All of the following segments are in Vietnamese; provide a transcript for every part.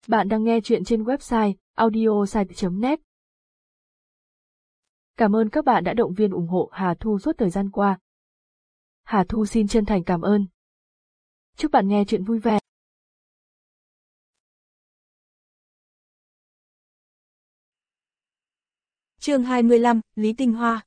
Bạn đang nghe chuyện trên website audiosite.net. Cảm ơn các bạn đã động viên ủng hộ Hà Thu suốt thời gian qua. Hà Thu xin chân thành cảm ơn. Chúc bạn nghe chuyện vui vẻ. Chương 25, Lý Tinh Hoa.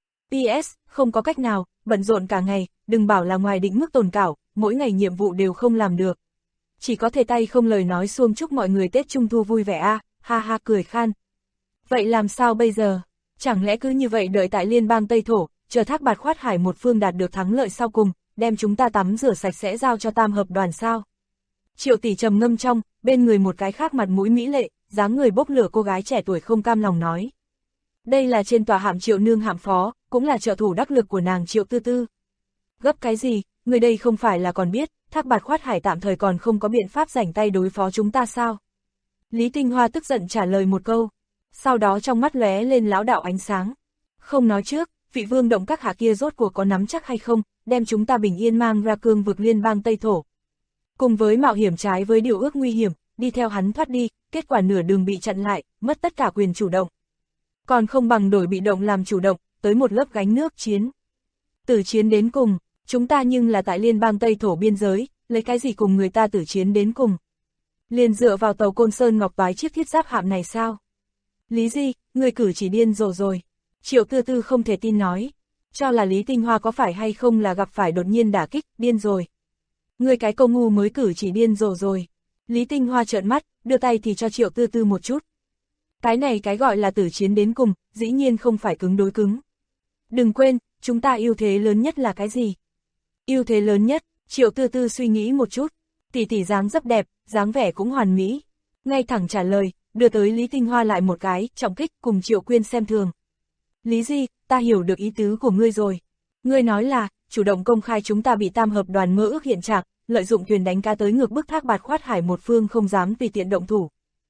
PS, không có cách nào, bận rộn cả ngày, đừng bảo là ngoài định mức tồn cảo, mỗi ngày nhiệm vụ đều không làm được. Chỉ có thể tay không lời nói xuông chúc mọi người Tết Trung Thu vui vẻ a, ha ha cười khan. Vậy làm sao bây giờ? Chẳng lẽ cứ như vậy đợi tại liên bang Tây Thổ, chờ Thác Bạt Khoát Hải một phương đạt được thắng lợi sau cùng, đem chúng ta tắm rửa sạch sẽ giao cho Tam Hợp Đoàn sao? Triệu Tỷ trầm ngâm trong, bên người một cái khác mặt mũi mỹ lệ, dáng người bốc lửa cô gái trẻ tuổi không cam lòng nói. Đây là trên tòa hạm Triệu Nương hạm phó, cũng là trợ thủ đắc lực của nàng Triệu Tư Tư. Gấp cái gì, người đây không phải là còn biết, Thác Bạt Khoát Hải tạm thời còn không có biện pháp rảnh tay đối phó chúng ta sao? Lý Tinh Hoa tức giận trả lời một câu, sau đó trong mắt lóe lên lão đạo ánh sáng. Không nói trước, vị vương động các hạ kia rốt cuộc có nắm chắc hay không, đem chúng ta bình yên mang ra cương vực liên bang Tây Thổ. Cùng với mạo hiểm trái với điều ước nguy hiểm, đi theo hắn thoát đi, kết quả nửa đường bị chặn lại, mất tất cả quyền chủ động. Còn không bằng đổi bị động làm chủ động, tới một lớp gánh nước chiến. Tử chiến đến cùng, chúng ta nhưng là tại liên bang Tây Thổ biên giới, lấy cái gì cùng người ta tử chiến đến cùng. Liền dựa vào tàu Côn Sơn Ngọc Toái chiếc thiết giáp hạm này sao? Lý Di, người cử chỉ điên rồ rồi. Triệu Tư Tư không thể tin nói. Cho là Lý Tinh Hoa có phải hay không là gặp phải đột nhiên đả kích, điên rồi. Người cái câu ngu mới cử chỉ điên rồ rồi. Lý Tinh Hoa trợn mắt, đưa tay thì cho Triệu Tư Tư một chút. Cái này cái gọi là tử chiến đến cùng, dĩ nhiên không phải cứng đối cứng. Đừng quên, chúng ta ưu thế lớn nhất là cái gì? Ưu thế lớn nhất, Triệu Tư Tư suy nghĩ một chút. Tỷ tỷ dáng dấp đẹp, dáng vẻ cũng hoàn mỹ. Ngay thẳng trả lời, đưa tới Lý Tinh Hoa lại một cái, trọng kích cùng Triệu Quyên xem thường. Lý Di, ta hiểu được ý tứ của ngươi rồi. Ngươi nói là, chủ động công khai chúng ta bị Tam Hợp Đoàn mơ ước hiện trạng, lợi dụng thuyền đánh cá tới ngược bức Thác Bạt Khoát Hải một phương không dám tùy tiện động thủ.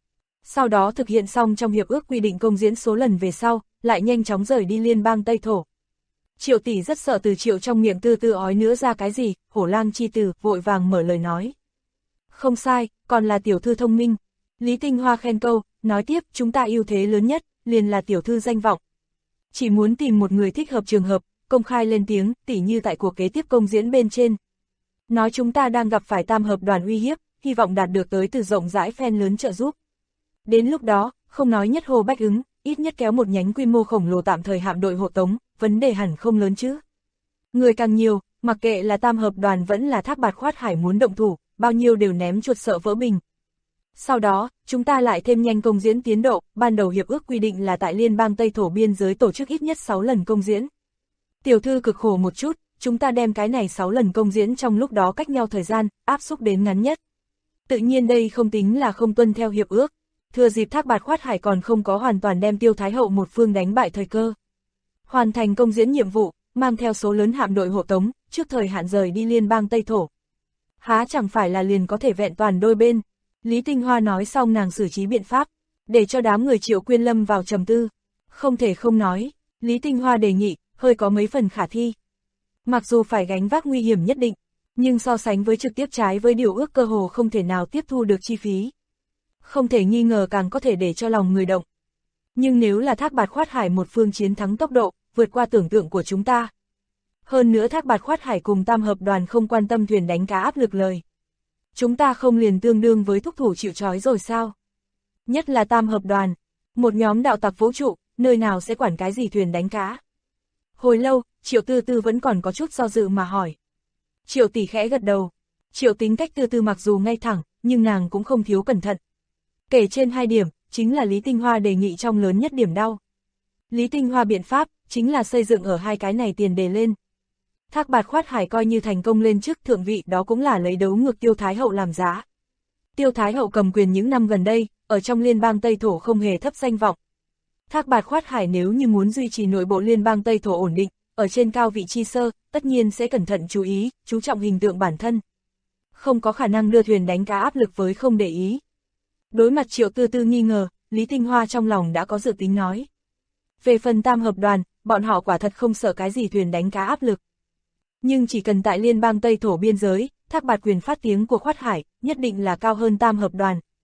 Sau đó thực hiện xong trong hiệp ước quy định công diễn số lần về sau, lại nhanh chóng rời đi liên bang Tây Thổ. Triệu tỷ rất sợ từ Triệu trong miệng tư tư ói nữa ra cái gì, hổ lang chi tử, vội vàng mở lời nói. Không sai, còn là tiểu thư thông minh. Lý Tinh Hoa khen câu, nói tiếp, chúng ta ưu thế lớn nhất, liền là tiểu thư danh vọng. Chỉ muốn tìm một người thích hợp trường hợp, công khai lên tiếng, tỉ như tại cuộc kế tiếp công diễn bên trên. Nói chúng ta đang gặp phải Tam Hợp Đoàn uy hiếp, hy vọng đạt được tới từ rộng rãi fan lớn trợ giúp. Đến lúc đó, không nói nhất hồ bách ứng, ít nhất kéo một nhánh quy mô khổng lồ tạm thời hạm đội hộ tống, vấn đề hẳn không lớn chứ. Người càng nhiều, mặc kệ là Tam Hợp Đoàn vẫn là Thác Bạt Khoát Hải muốn động thủ, bao nhiêu đều ném chuột sợ vỡ bình. Sau đó, chúng ta lại thêm nhanh công diễn tiến độ, ban đầu hiệp ước quy định là tại liên bang Tây Thổ biên giới tổ chức ít nhất 6 lần công diễn. Tiểu thư cực khổ một chút, chúng ta đem cái này 6 lần công diễn trong lúc đó cách nhau thời gian, áp xúc đến ngắn nhất. Tự nhiên đây không tính là không tuân theo hiệp ước. Thừa dịp Thác Bạt Khoát Hải còn không có hoàn toàn đem Tiêu Thái Hậu một phương đánh bại thời cơ. Hoàn thành công diễn nhiệm vụ, mang theo số lớn hạm đội hộ tống, trước thời hạn rời đi liên bang Tây Thổ. Há chẳng phải là liền có thể vẹn toàn đôi bên. Lý Tinh Hoa nói xong nàng xử trí biện pháp, để cho đám người Triệu Quyên lâm vào trầm tư. Không thể không nói, Lý Tinh Hoa đề nghị, hơi có mấy phần khả thi. Mặc dù phải gánh vác nguy hiểm nhất định, nhưng so sánh với trực tiếp trái với điều ước cơ hồ không thể nào tiếp thu được chi phí. Không thể nghi ngờ càng có thể để cho lòng người động. Nhưng nếu là Thác Bạt Khoát Hải một phương chiến thắng tốc độ, vượt qua tưởng tượng của chúng ta. Hơn nữa Thác Bạt Khoát Hải cùng Tam Hợp Đoàn không quan tâm thuyền đánh cá áp lực lời. Chúng ta không liền tương đương với thúc thủ chịu trói rồi sao? Nhất là Tam Hợp Đoàn, một nhóm đạo tặc vũ trụ, nơi nào sẽ quản cái gì thuyền đánh cá? Hồi lâu, Triệu Tư Tư vẫn còn có chút do dự mà hỏi. Triệu tỷ khẽ gật đầu. Triệu tính cách Tư Tư mặc dù ngay thẳng, nhưng nàng cũng không thiếu cẩn thận. Kể trên 2 điểm, chính là Lý Tinh Hoa đề nghị trong lớn nhất điểm đau. Lý Tinh Hoa biện pháp, chính là xây dựng ở hai cái này tiền đề lên. Thác Bạt Khoát Hải coi như thành công lên chức thượng vị đó cũng là lấy đấu ngược Tiêu Thái Hậu làm giá. Tiêu Thái Hậu cầm quyền những năm gần đây, ở trong liên bang Tây Thổ không hề thấp danh vọng. Thác Bạt Khoát Hải nếu như muốn duy trì nội bộ liên bang Tây Thổ ổn định, ở trên cao vị chi sơ, tất nhiên sẽ cẩn thận chú ý, chú trọng hình tượng bản thân. Không có khả năng đưa thuyền đánh cá áp lực với không để ý. Đối mặt Triệu Tư Tư nghi ngờ, Lý Tinh Hoa trong lòng đã có dự tính nói. Về phần Tam Hợp Đoàn, bọn họ quả thật không sợ cái gì thuyền đánh cá áp lực. Nhưng chỉ cần tại liên bang Tây Thổ biên giới, Thác Bạt quyền phát tiếng của Khoát Hải, nhất định là cao hơn Tam Hợp Đoàn.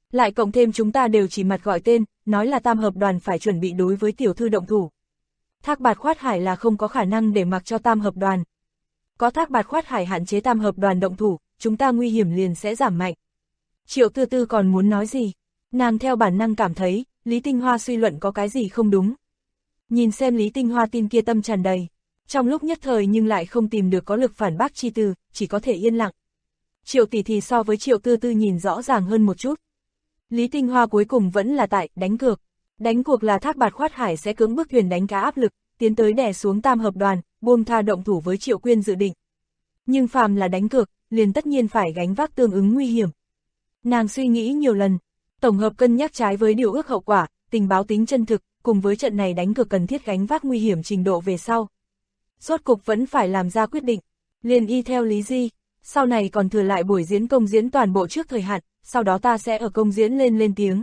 Lại cộng thêm chúng ta đều chỉ mặt gọi tên, nói là tam hợp đoàn phải chuẩn bị đối với tiểu thư động thủ. Thác Bạt Khoát Hải là không có khả năng để mặc cho tam hợp đoàn. Có Thác Bạt Khoát Hải hạn chế tam hợp đoàn động thủ, chúng ta nguy hiểm liền sẽ giảm mạnh. Triệu Tư Tư còn muốn nói gì? Nàng theo bản năng cảm thấy, Lý Tinh Hoa suy luận có cái gì không đúng. Nhìn xem Lý Tinh Hoa tin kia tâm tràn đầy. Trong lúc nhất thời nhưng lại không tìm được có lực phản bác chi từ, chỉ có thể yên lặng. Triệu tỷ thì so với Triệu Tư Tư nhìn rõ ràng hơn một chút. Lý Tinh Hoa cuối cùng vẫn là tại đánh cược. Đánh cuộc là Thác Bạt Khoát Hải sẽ cưỡng bức thuyền đánh cá áp lực, tiến tới đè xuống tam hợp đoàn, buông tha động thủ với Triệu Quyên dự định. Nhưng phàm là đánh cược, liền tất nhiên phải gánh vác tương ứng nguy hiểm. Nàng suy nghĩ nhiều lần, tổng hợp cân nhắc trái với điều ước hậu quả, tình báo tính chân thực, cùng với trận này đánh cược cần thiết gánh vác nguy hiểm trình độ về sau. Rốt cục vẫn phải làm ra quyết định, liền y theo Lý Di, sau này còn thừa lại buổi diễn công diễn toàn bộ trước thời hạn, sau đó ta sẽ ở công diễn lên tiếng.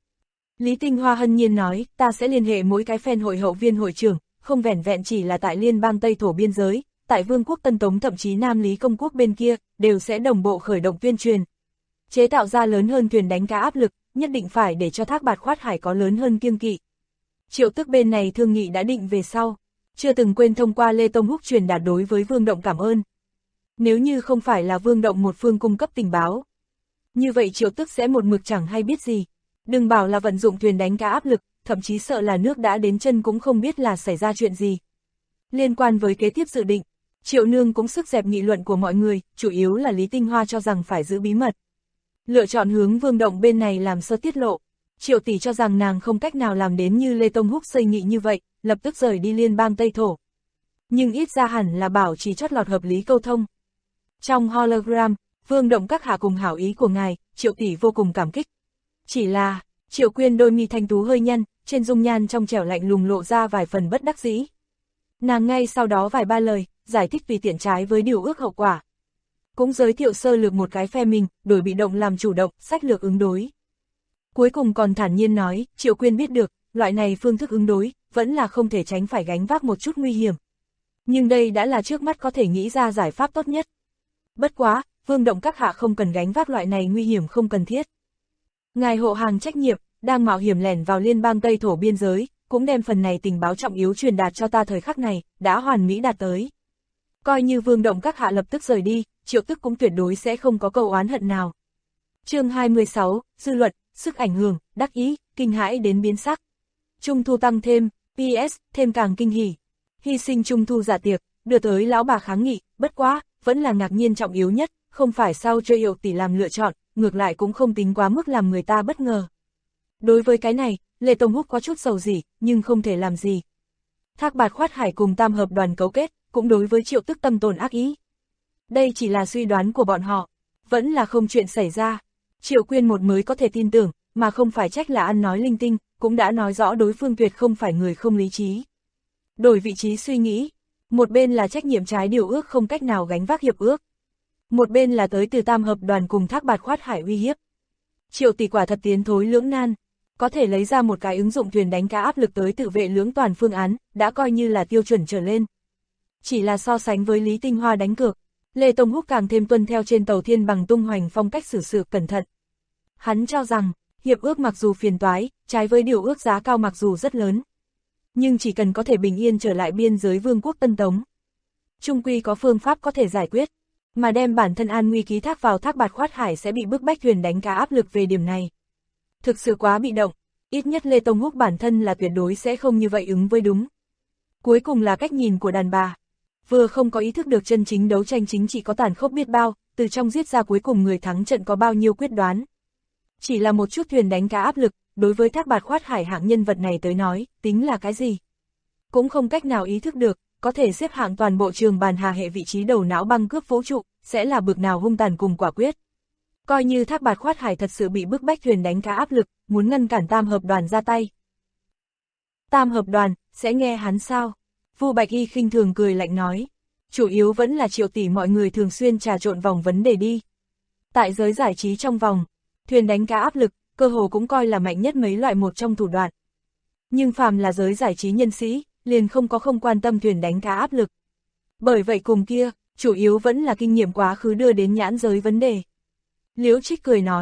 Lý Tinh Hoa hân nhiên nói, ta sẽ liên hệ mỗi cái fan hội hậu viên hội trưởng, không vẻn vẹn chỉ là tại liên bang Tây Thổ biên giới, tại Vương quốc Tân Tống thậm chí Nam Lý Công quốc bên kia, đều sẽ đồng bộ khởi động tuyên truyền. Chế tạo ra lớn hơn thuyền đánh cá áp lực, nhất định phải để cho Thác Bạt Khoát Hải có lớn hơn kiêng kỵ. Triệu Tức bên này thương nghị đã định về sau, chưa từng quên thông qua Lê Tông Húc truyền đạt đối với Vương Động cảm ơn. Nếu như không phải là Vương Động một phương cung cấp tình báo, như vậy Triệu Tức sẽ một mực chẳng hay biết gì. Đừng bảo là vận dụng thuyền đánh cá áp lực, thậm chí sợ là nước đã đến chân cũng không biết là xảy ra chuyện gì. Liên quan với kế tiếp dự định, Triệu Nương cũng sức dẹp nghị luận của mọi người, chủ yếu là Lý Tinh Hoa cho rằng phải giữ bí mật. Lựa chọn hướng Vương Động bên này làm sơ tiết lộ. Triệu tỷ cho rằng nàng không cách nào làm đến như Lê Tông Húc xây nghị như vậy, lập tức rời đi liên bang Tây Thổ. Nhưng ít ra hẳn là bảo chỉ chót lọt hợp lý câu thông. Trong hologram, Vương Động các hạ cùng hảo ý của ngài, Triệu tỷ vô cùng cảm kích. Chỉ là, Triệu Quyên đôi mi thanh tú hơi nhăn, trên dung nhan trong trẻo lạnh lùng lộ ra vài phần bất đắc dĩ. Nàng ngay sau đó vài ba lời, giải thích vì tiện trái với điều ước hậu quả. Cũng giới thiệu sơ lược một cái phe mình, đổi bị động làm chủ động, sách lược ứng đối. Cuối cùng còn thản nhiên nói, Triệu Quyên biết được, loại này phương thức ứng đối, vẫn là không thể tránh phải gánh vác một chút nguy hiểm. Nhưng đây đã là trước mắt có thể nghĩ ra giải pháp tốt nhất. Bất quá, Vương Động các hạ không cần gánh vác loại này nguy hiểm không cần thiết. Ngài hộ hàng trách nhiệm, đang mạo hiểm lẻn vào liên bang Tây Thổ biên giới, cũng đem phần này tình báo trọng yếu truyền đạt cho ta thời khắc này, đã hoàn mỹ đạt tới. Coi như Vương Động các hạ lập tức rời đi, Triệu Tức cũng tuyệt đối sẽ không có câu oán hận nào. Chương 26, dư luận, sức ảnh hưởng, đắc ý, kinh hãi đến biến sắc. Trung thu tăng thêm, PS, thêm càng kinh hỉ. Hy sinh trung thu dạ tiệc, đưa tới lão bà kháng nghị, bất quá, vẫn là ngạc nhiên trọng yếu nhất, không phải sau cho Triệu tỷ làm lựa chọn, ngược lại cũng không tính quá mức làm người ta bất ngờ. Đối với cái này, Lê Tông Húc có chút sầu gì, nhưng không thể làm gì. Thác Bạt Khoát Hải cùng tam hợp đoàn cấu kết, cũng đối với Triệu Tức tâm tồn ác ý. Đây chỉ là suy đoán của bọn họ, vẫn là không chuyện xảy ra. Triệu Quyên một mới có thể tin tưởng, mà không phải trách là ăn nói linh tinh, cũng đã nói rõ đối phương tuyệt không phải người không lý trí. Đổi vị trí suy nghĩ, một bên là trách nhiệm trái điều ước không cách nào gánh vác hiệp ước. Một bên là tới từ tam hợp đoàn cùng Thác Bạt Khoát Hải uy hiếp. Triệu tỷ quả thật tiến thối lưỡng nan, có thể lấy ra một cái ứng dụng thuyền đánh cá áp lực tới tự vệ lưỡng toàn phương án, đã coi như là tiêu chuẩn trở lên. Chỉ là so sánh với Lý Tinh Hoa đánh cược, Lê Tông Húc càng thêm tuân theo trên tàu Thiên Bằng tung hoành phong cách xử sự cẩn thận. Hắn cho rằng, hiệp ước mặc dù phiền toái, trái với điều ước giá cao mặc dù rất lớn, nhưng chỉ cần có thể bình yên trở lại biên giới Vương quốc Tân Tống, chung quy có phương pháp có thể giải quyết, mà đem bản thân an nguy ký thác vào Thác Bạt Khoát Hải sẽ bị bức bách thuyền đánh cá áp lực về điểm này. Thực sự quá bị động, ít nhất Lê Tông Húc bản thân là tuyệt đối sẽ không như vậy ứng với đúng. Cuối cùng là cách nhìn của đàn bà. Vừa không có ý thức được chân chính đấu tranh chính trị có tàn khốc biết bao, từ trong giết ra cuối cùng người thắng trận có bao nhiêu quyết đoán. Chỉ là một chút thuyền đánh cá áp lực, đối với Thác Bạt Khoát Hải hạng nhân vật này tới nói, tính là cái gì? Cũng không cách nào ý thức được, có thể xếp hạng toàn bộ trường bàn hà hệ vị trí đầu não băng cướp vũ trụ, sẽ là bực nào hung tàn cùng quả quyết. Coi như Thác Bạt Khoát Hải thật sự bị bức bách thuyền đánh cá áp lực, muốn ngăn cản tam hợp đoàn ra tay. Tam hợp đoàn, sẽ nghe hắn sao? Vu Bạch Y khinh thường cười lạnh nói. Chủ yếu vẫn là Triệu tỷ mọi người thường xuyên trà trộn vòng vấn đề đi. Tại giới giải trí trong vòng, thuyền đánh cá áp lực, cơ hồ cũng coi là mạnh nhất mấy loại một trong thủ đoạn. Nhưng phàm là giới giải trí nhân sĩ, liền không có không quan tâm thuyền đánh cá áp lực. Bởi vậy cùng kia, chủ yếu vẫn là kinh nghiệm quá khứ đưa đến nhãn giới vấn đề. Liễu Trích cười nói,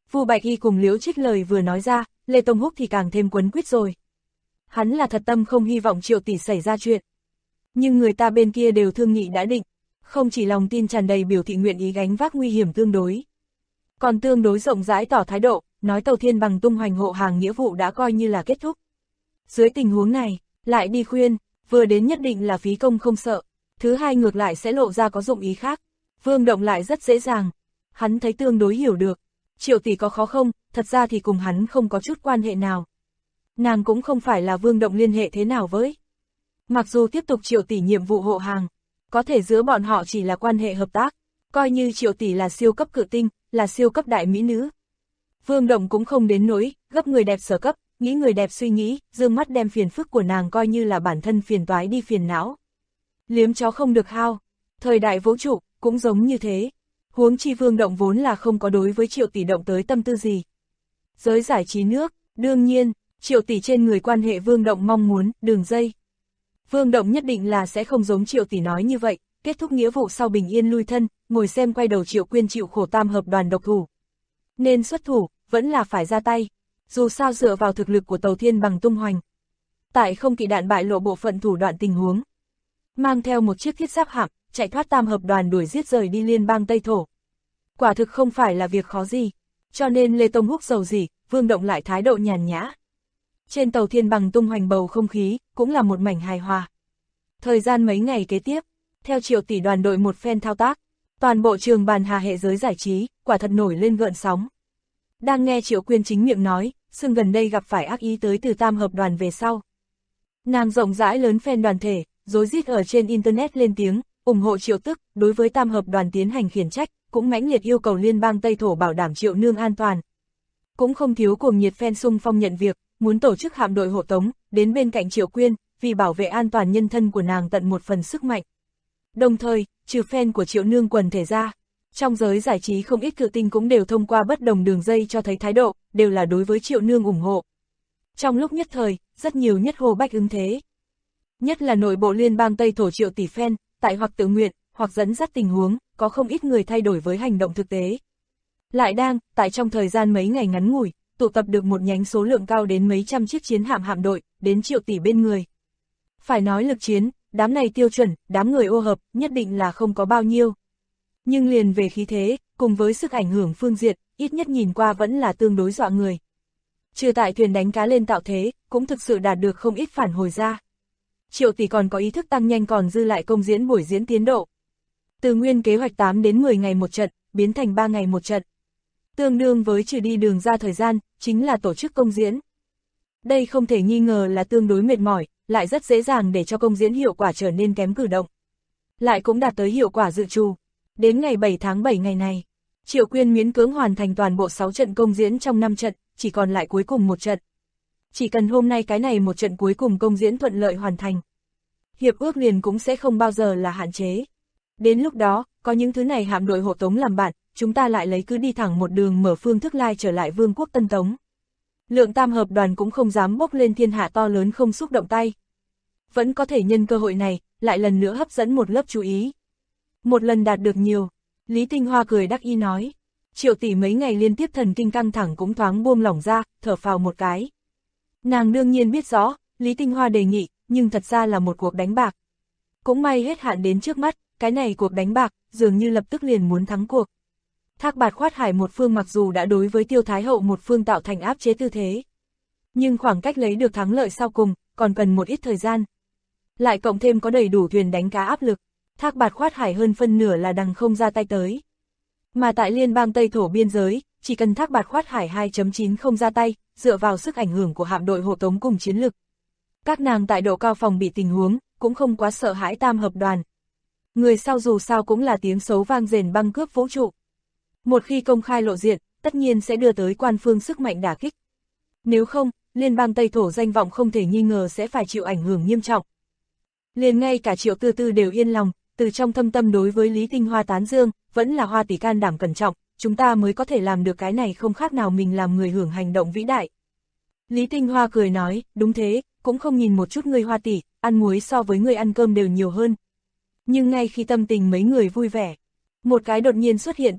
Vu Bạch Y cùng Liễu Trích lời vừa nói ra, Lê Tông Húc thì càng thêm quấn quýt rồi. Hắn là thật tâm không hy vọng Triệu tỷ xảy ra chuyện. Nhưng người ta bên kia đều thương nghị đã định, không chỉ lòng tin tràn đầy biểu thị nguyện ý gánh vác nguy hiểm tương đối. Còn tương đối rộng rãi tỏ thái độ, nói Tàu Thiên Bằng tung hoành hộ hàng nghĩa vụ đã coi như là kết thúc. Dưới tình huống này, lại đi khuyên, vừa đến nhất định là phí công không sợ, thứ hai ngược lại sẽ lộ ra có dụng ý khác. Vương Động lại rất dễ dàng, hắn thấy tương đối hiểu được, Triệu tỷ có khó không, thật ra thì cùng hắn không có chút quan hệ nào. Nàng cũng không phải là Vương Động liên hệ thế nào với. Mặc dù tiếp tục Triệu tỷ nhiệm vụ hộ hàng, có thể giữa bọn họ chỉ là quan hệ hợp tác, coi như Triệu tỷ là siêu cấp cự tinh, là siêu cấp đại mỹ nữ. Vương Động cũng không đến nỗi gấp người đẹp sở cấp, nghĩ người đẹp suy nghĩ, dương mắt đem phiền phức của nàng coi như là bản thân phiền toái đi phiền não. Liếm chó không được hao, thời đại vũ trụ cũng giống như thế. Huống chi Vương Động vốn là không có đối với Triệu tỷ động tới tâm tư gì. Giới giải trí nước, đương nhiên, Triệu tỷ trên người quan hệ Vương Động mong muốn, đường dây. Vương Động nhất định là sẽ không giống Triệu tỷ nói như vậy, kết thúc nghĩa vụ sau bình yên lui thân, ngồi xem quay đầu Triệu Quyên chịu khổ tam hợp đoàn độc thủ. Nên xuất thủ, vẫn là phải ra tay, dù sao dựa vào thực lực của Tàu Thiên Bằng tung hoành. Tại không kỵ đạn bại lộ bộ phận thủ đoạn tình huống, mang theo một chiếc thiết giáp hạm, chạy thoát tam hợp đoàn đuổi giết rời đi liên bang Tây Thổ. Quả thực không phải là việc khó gì, cho nên Lê Tông Húc giàu gì, Vương Động lại thái độ nhàn nhã. Trên Tàu Thiên Bằng tung hoành bầu không khí, cũng là một mảnh hài hòa. Thời gian mấy ngày kế tiếp, theo Triệu tỷ đoàn đội một phen thao tác, toàn bộ trường bàn hà hệ giới giải trí, quả thật nổi lên gợn sóng. Đang nghe Triệu Quyên chính miệng nói, xưng gần đây gặp phải ác ý tới từ tam hợp đoàn về sau. Nàng rộng rãi lớn fan đoàn thể, rối rít ở trên Internet lên tiếng, ủng hộ Triệu Tức, đối với tam hợp đoàn tiến hành khiển trách, cũng mãnh liệt yêu cầu liên bang Tây Thổ bảo đảm Triệu Nương an toàn. Cũng không thiếu cuồng nhiệt fan xung phong nhận việc, muốn tổ chức hạm đội hộ tống, đến bên cạnh Triệu Quyên, vì bảo vệ an toàn nhân thân của nàng tận một phần sức mạnh. Đồng thời, trừ fan của Triệu Nương quần thể ra, trong giới giải trí không ít cự tinh cũng đều thông qua bất đồng đường dây cho thấy thái độ, đều là đối với Triệu Nương ủng hộ. Trong lúc nhất thời, rất nhiều nhất hô bách ứng thế. Nhất là nội bộ liên bang Tây Thổ Triệu tỷ fan, tại hoặc tự nguyện, hoặc dẫn dắt tình huống, có không ít người thay đổi với hành động thực tế. Lại đang, tại trong thời gian mấy ngày ngắn ngủi, tụ tập được một nhánh số lượng cao đến mấy trăm chiếc chiến hạm hạm đội, đến Triệu tỷ bên người. Phải nói lực chiến, đám này tiêu chuẩn, đám người ô hợp, nhất định là không có bao nhiêu. Nhưng liền về khí thế, cùng với sức ảnh hưởng phương diện, ít nhất nhìn qua vẫn là tương đối dọa người. Trừ tại thuyền đánh cá lên tạo thế, cũng thực sự đạt được không ít phản hồi ra. Triệu tỷ còn có ý thức tăng nhanh còn dư lại công diễn buổi diễn tiến độ. Từ nguyên kế hoạch 8 đến 10 ngày một trận, biến thành 3 ngày một trận. Tương đương với trừ đi đường ra thời gian, chính là tổ chức công diễn. Đây không thể nghi ngờ là tương đối mệt mỏi, lại rất dễ dàng để cho công diễn hiệu quả trở nên kém cử động. Lại cũng đạt tới hiệu quả dự trù. Đến ngày 7 tháng 7 ngày này, Triệu Quyên miễn cưỡng hoàn thành toàn bộ 6 trận công diễn trong 5 trận, chỉ còn lại cuối cùng một trận. Chỉ cần hôm nay cái này một trận cuối cùng công diễn thuận lợi hoàn thành, hiệp ước liền cũng sẽ không bao giờ là hạn chế. Đến lúc đó, có những thứ này hạm đội hộ tống làm bạn, chúng ta lại lấy cứ đi thẳng một đường mở phương thức lai trở lại Vương quốc Tân Tống. Lượng tam hợp đoàn cũng không dám bốc lên thiên hạ to lớn không xúc động tay. Vẫn có thể nhân cơ hội này, lại lần nữa hấp dẫn một lớp chú ý. Một lần đạt được nhiều, Lý Tinh Hoa cười đắc ý nói. Triệu tỷ mấy ngày liên tiếp thần kinh căng thẳng cũng thoáng buông lỏng ra, thở phào một cái. Nàng đương nhiên biết rõ, Lý Tinh Hoa đề nghị, nhưng thật ra là một cuộc đánh bạc. Cũng may hết hạn đến trước mắt, cái này cuộc đánh bạc, dường như lập tức liền muốn thắng cuộc. Thác Bạt Khoát Hải một phương mặc dù đã đối với Tiêu Thái Hậu một phương tạo thành áp chế tư thế. Nhưng khoảng cách lấy được thắng lợi sau cùng, còn cần một ít thời gian. Lại cộng thêm có đầy đủ thuyền đánh cá áp lực, Thác Bạt Khoát Hải hơn phân nửa là đằng không ra tay tới. Mà tại liên bang Tây Thổ biên giới, chỉ cần Thác Bạt Khoát Hải 2.9 không ra tay, dựa vào sức ảnh hưởng của hạm đội hộ tống cùng chiến lực. Các nàng tại độ cao phòng bị tình huống, cũng không quá sợ hãi tam hợp đoàn. Người sau dù sao cũng là tiếng xấu vang rền băng cướp vũ trụ. Một khi công khai lộ diện, tất nhiên sẽ đưa tới quan phương sức mạnh đả kích. Nếu không, liên bang Tây Thổ danh vọng không thể nghi ngờ sẽ phải chịu ảnh hưởng nghiêm trọng. Liền ngay cả Triệu Tư Tư đều yên lòng, từ trong thâm tâm đối với Lý Tinh Hoa tán dương, vẫn là Hoa tỷ can đảm cẩn trọng, chúng ta mới có thể làm được cái này không khác nào mình làm người hưởng hành động vĩ đại. Lý Tinh Hoa cười nói, đúng thế, cũng không nhìn một chút người Hoa tỷ, ăn muối so với người ăn cơm đều nhiều hơn. Nhưng ngay khi tâm tình mấy người vui vẻ, một cái đột nhiên xuất hiện tin tức,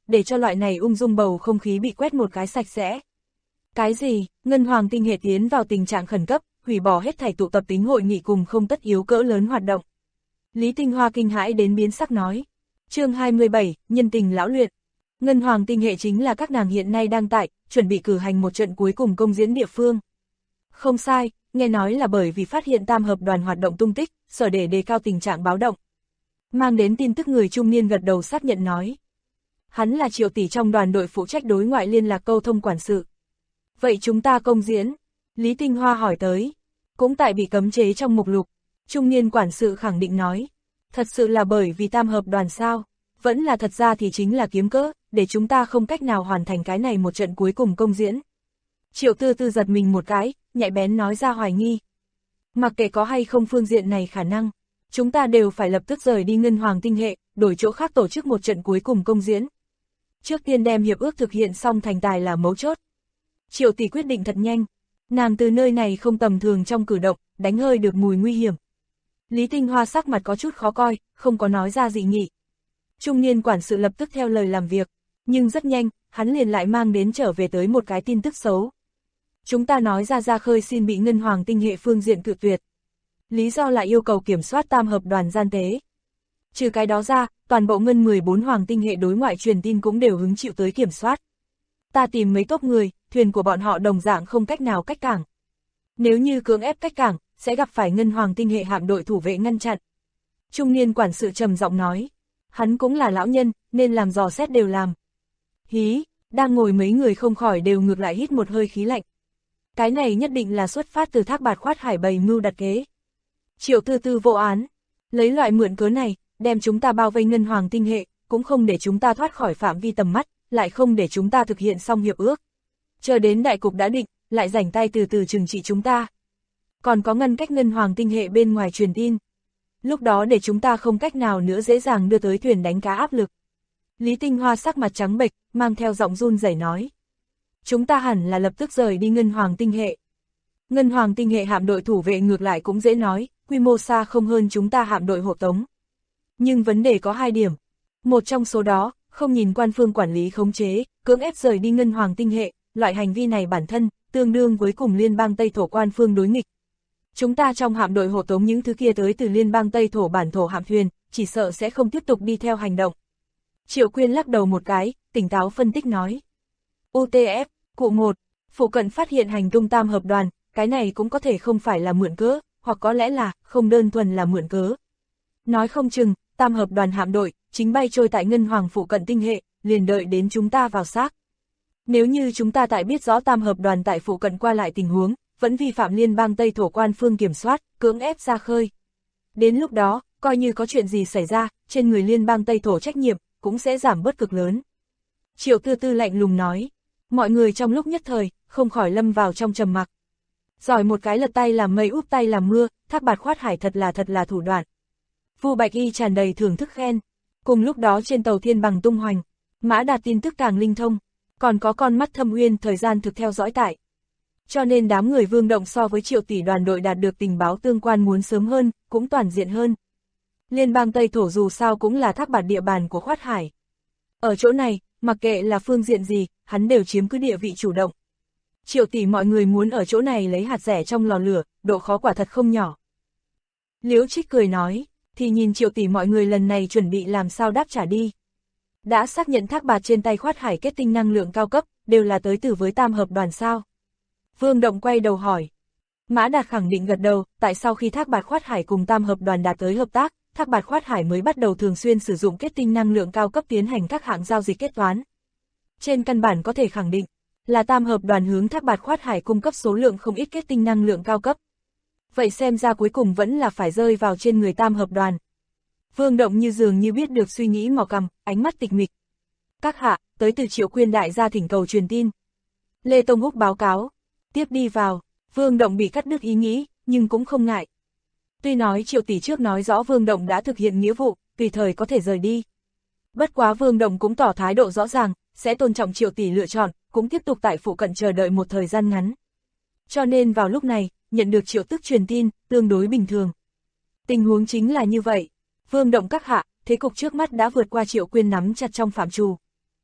để cho loại này ung dung bầu không khí bị quét một cái sạch sẽ. Cái gì? Ngân Hoàng tinh hệ tiến vào tình trạng khẩn cấp, hủy bỏ hết thảy tụ tập tính hội nghị cùng không tất yếu cỡ lớn hoạt động. Lý Tinh Hoa kinh hãi đến biến sắc nói. Chương 27, nhân tình lão luyện. Ngân Hoàng tinh hệ chính là các nàng hiện nay đang tại, chuẩn bị cử hành một trận cuối cùng công diễn địa phương. Không sai, nghe nói là bởi vì phát hiện tam hợp đoàn hoạt động tung tích, sở để đề cao tình trạng báo động. Mang đến tin tức người trung niên gật đầu xác nhận nói. Hắn là Triệu tỷ trong đoàn đội phụ trách đối ngoại liên lạc câu thông quản sự. Vậy chúng ta công diễn? Lý Tinh Hoa hỏi tới. Cũng tại bị cấm chế trong mục lục. Trung niên quản sự khẳng định nói. Thật sự là bởi vì tam hợp đoàn sao? Vẫn là thật ra thì chính là kiếm cớ, để chúng ta không cách nào hoàn thành cái này một trận cuối cùng công diễn. Triệu Tư Tư giật mình một cái, nhạy bén nói ra hoài nghi. Mặc kệ có hay không phương diện này khả năng, chúng ta đều phải lập tức rời đi Ngân Hoàng tinh hệ, đổi chỗ khác tổ chức một trận cuối cùng công diễn. Trước tiên đem hiệp ước thực hiện xong thành tài là mấu chốt. Triệu tỷ quyết định thật nhanh, nàng từ nơi này không tầm thường trong cử động, đánh hơi được mùi nguy hiểm. Lý Tinh Hoa sắc mặt có chút khó coi, không có nói ra dị nghị. Trung niên quản sự lập tức theo lời làm việc, nhưng rất nhanh, hắn liền lại mang đến trở về tới một cái tin tức xấu. Chúng ta nói ra khơi xin bị Ngân Hoàng tinh hệ phương diện cự tuyệt. Lý do là yêu cầu kiểm soát tam hợp đoàn gian tế. Trừ cái đó ra, toàn bộ Ngân 14 Hoàng tinh hệ đối ngoại truyền tin cũng đều hứng chịu tới kiểm soát. Ta tìm mấy tốp người, thuyền của bọn họ đồng dạng không cách nào cách cảng. Nếu như cưỡng ép cách cảng, sẽ gặp phải Ngân Hoàng tinh hệ hạm đội thủ vệ ngăn chặn. Trung niên quản sự trầm giọng nói. Hắn cũng là lão nhân, nên làm dò xét đều làm. Hí, đang ngồi mấy người không khỏi đều ngược lại hít một hơi khí lạnh. Cái này nhất định là xuất phát từ Thác Bạt Khoát Hải bày mưu đặt kế. Triệu Tư Tư vô án, lấy loại mượn cớ này, đem chúng ta bao vây Ngân Hoàng tinh hệ, cũng không để chúng ta thoát khỏi phạm vi tầm mắt, lại không để chúng ta thực hiện xong hiệp ước. Chờ đến đại cục đã định, lại rảnh tay từ từ trừng trị chúng ta. Còn có ngăn cách Ngân Hoàng tinh hệ bên ngoài truyền tin. Lúc đó để chúng ta không cách nào nữa dễ dàng đưa tới thuyền đánh cá áp lực. Lý Tinh Hoa sắc mặt trắng bệch, mang theo giọng run rẩy nói. Chúng ta hẳn là lập tức rời đi Ngân Hoàng tinh hệ. Ngân Hoàng tinh hệ hạm đội thủ vệ ngược lại cũng dễ nói, quy mô xa không hơn chúng ta hạm đội hộ tống. Nhưng vấn đề có hai điểm. Một trong số đó, không nhìn quan phương quản lý khống chế, cưỡng ép rời đi Ngân Hoàng tinh hệ, loại hành vi này bản thân, tương đương với cùng liên bang Tây Thổ quan phương đối nghịch. Chúng ta trong hạm đội hộ tống những thứ kia tới từ liên bang Tây Thổ bản thổ hạm thuyền, chỉ sợ sẽ không tiếp tục đi theo hành động. Triệu Quyên lắc đầu một cái, tỉnh táo phân tích nói. UTF, cụ 1, phụ cận phát hiện hành tung tam hợp đoàn, cái này cũng có thể không phải là mượn cớ, hoặc có lẽ là, không đơn thuần là mượn cớ. Nói không chừng, tam hợp đoàn hạm đội, chính bay trôi tại Ngân Hoàng phụ cận tinh hệ, liền đợi đến chúng ta vào xác. Nếu như chúng ta tại biết rõ tam hợp đoàn tại phụ cận qua lại tình huống, vẫn vi phạm liên bang Tây Thổ quan phương kiểm soát, cưỡng ép ra khơi. Đến lúc đó, coi như có chuyện gì xảy ra, trên người liên bang Tây Thổ trách nhiệm, cũng sẽ giảm bớt cực lớn. Triệu Tư Tư lạnh lùng nói, mọi người trong lúc nhất thời, không khỏi lâm vào trong trầm mặc. Giỏi một cái lật tay làm mây úp tay làm mưa, Thác Bạt Khoát Hải thật là thủ đoạn. Vu Bạch Y tràn đầy thưởng thức khen. Cùng lúc đó trên tàu Thiên Bằng tung hoành, Mã Đạt tin tức càng linh thông, còn có con mắt Thâm Uyên thời gian thực theo dõi tại. Cho nên đám người Vương Động so với Triệu tỷ đoàn đội đạt được tình báo tương quan muốn sớm hơn, cũng toàn diện hơn. Liên bang Tây Thổ dù sao cũng là Thác Bạt địa bàn của Khoát Hải. Ở chỗ này, mặc kệ là phương diện gì, hắn đều chiếm cứ địa vị chủ động. Triệu tỷ mọi người muốn ở chỗ này lấy hạt rẻ trong lò lửa, độ khó quả thật không nhỏ. Liễu Trích cười nói, thì nhìn Triệu tỷ mọi người lần này chuẩn bị làm sao đáp trả đi. Đã xác nhận Thác Bạt trên tay Khoát Hải kết tinh năng lượng cao cấp, đều là tới từ với tam hợp đoàn sao. Vương Động quay đầu hỏi. Mã Đạt khẳng định gật đầu, tại sau khi Thác Bạt Khoát Hải cùng tam hợp đoàn đạt tới hợp tác, Thác Bạt Khoát Hải mới bắt đầu thường xuyên sử dụng kết tinh năng lượng cao cấp tiến hành các hạng giao dịch kết toán. Trên căn bản có thể khẳng định, là tam hợp đoàn hướng Thác Bạt Khoát Hải cung cấp số lượng không ít kết tinh năng lượng cao cấp. Vậy xem ra cuối cùng vẫn là phải rơi vào trên người tam hợp đoàn. Vương Động như dường như biết được suy nghĩ mò cằm, ánh mắt tịch mịch. Các hạ, tới từ Triệu Quyên đại gia thỉnh cầu truyền tin. Lê Tông Húc báo cáo. Tiếp đi vào, Vương Động bị cắt đứt ý nghĩ, nhưng cũng không ngại. Tuy nói Triệu tỷ trước nói rõ Vương Động đã thực hiện nghĩa vụ, tùy thời có thể rời đi. Bất quá Vương Động cũng tỏ thái độ rõ ràng, sẽ tôn trọng Triệu tỷ lựa chọn, cũng tiếp tục tại phụ cận chờ đợi một thời gian ngắn. Cho nên vào lúc này, nhận được Triệu tức truyền tin, tương đối bình thường. Tình huống chính là như vậy. Vương Động các hạ, thế cục trước mắt đã vượt qua Triệu Quyên nắm chặt trong phạm trù.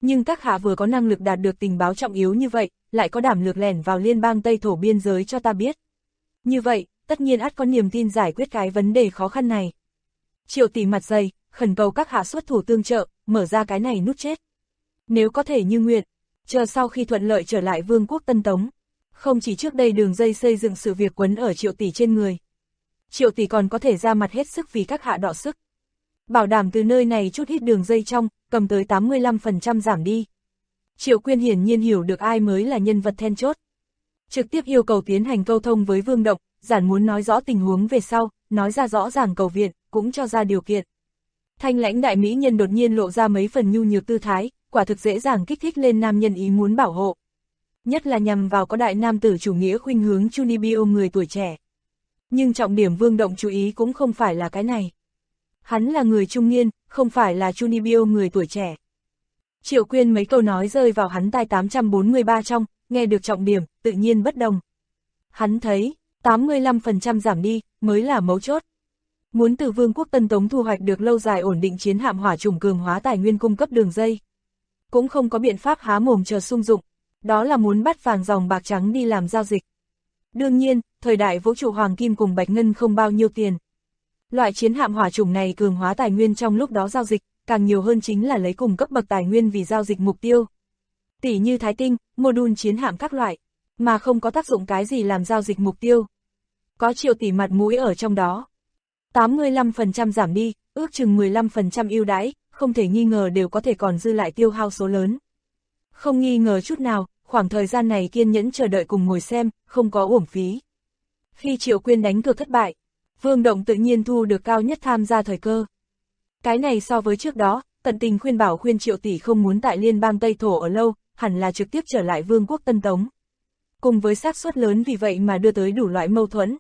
Nhưng các hạ vừa có năng lực đạt được tình báo trọng yếu như vậy, lại có đảm lược lẻn vào liên bang Tây Thổ biên giới cho ta biết. Như vậy, tất nhiên ắt có niềm tin giải quyết cái vấn đề khó khăn này. Triệu tỷ mặt dày, khẩn cầu các hạ xuất thủ tương trợ, mở ra cái này nút chết. Nếu có thể như nguyện, chờ sau khi thuận lợi trở lại vương quốc Tân Tống. Không chỉ trước đây đường dây xây dựng sự việc quấn ở Triệu tỷ trên người. Triệu tỷ còn có thể ra mặt hết sức vì các hạ đọ sức. Bảo đảm từ nơi này chút hít đường dây trong, cầm tới 85% giảm đi. Triệu Quyên hiển nhiên hiểu được ai mới là nhân vật then chốt. Trực tiếp yêu cầu tiến hành câu thông với Vương Động, giản muốn nói rõ tình huống về sau, nói ra rõ ràng cầu viện, cũng cho ra điều kiện. Thanh lãnh đại mỹ nhân đột nhiên lộ ra mấy phần nhu nhược tư thái, quả thực dễ dàng kích thích lên nam nhân ý muốn bảo hộ. Nhất là nhằm vào có đại nam tử chủ nghĩa khuynh hướng Chunibyo người tuổi trẻ. Nhưng trọng điểm Vương Động chú ý cũng không phải là cái này. Hắn là người trung niên, không phải là Chunibyo người tuổi trẻ. Triệu Quyên mấy câu nói rơi vào hắn tai 843 trong, nghe được trọng điểm, tự nhiên bất đồng. Hắn thấy, 85% giảm đi, mới là mấu chốt. Muốn từ vương quốc Tân Tống thu hoạch được lâu dài ổn định chiến hạm hỏa chủng cường hóa tài nguyên cung cấp đường dây. Cũng không có biện pháp há mồm chờ sung dụng, đó là muốn bắt vàng dòng bạc trắng đi làm giao dịch. Đương nhiên, thời đại vũ trụ hoàng kim cùng bạch ngân không bao nhiêu tiền. Loại chiến hạm hỏa chủng này cường hóa tài nguyên trong lúc đó giao dịch, càng nhiều hơn chính là lấy cùng cấp bậc tài nguyên vì giao dịch mục tiêu. Tỷ như Thái Tinh, module chiến hạm các loại, mà không có tác dụng cái gì làm giao dịch mục tiêu. Có Triệu tỷ mặt mũi ở trong đó. 85% giảm đi, ước chừng 15% ưu đãi, không thể nghi ngờ đều có thể còn dư lại tiêu hao số lớn. Không nghi ngờ chút nào, khoảng thời gian này kiên nhẫn chờ đợi cùng ngồi xem, không có uổng phí. Khi Triệu Quyên đánh cược thất bại, Vương Động tự nhiên thu được cao nhất tham gia thời cơ. Cái này so với trước đó, tận tình khuyên bảo khuyên Triệu tỷ không muốn tại liên bang Tây Thổ ở lâu, hẳn là trực tiếp trở lại vương quốc Tân Tống. Cùng với xác suất lớn vì vậy mà đưa tới đủ loại mâu thuẫn.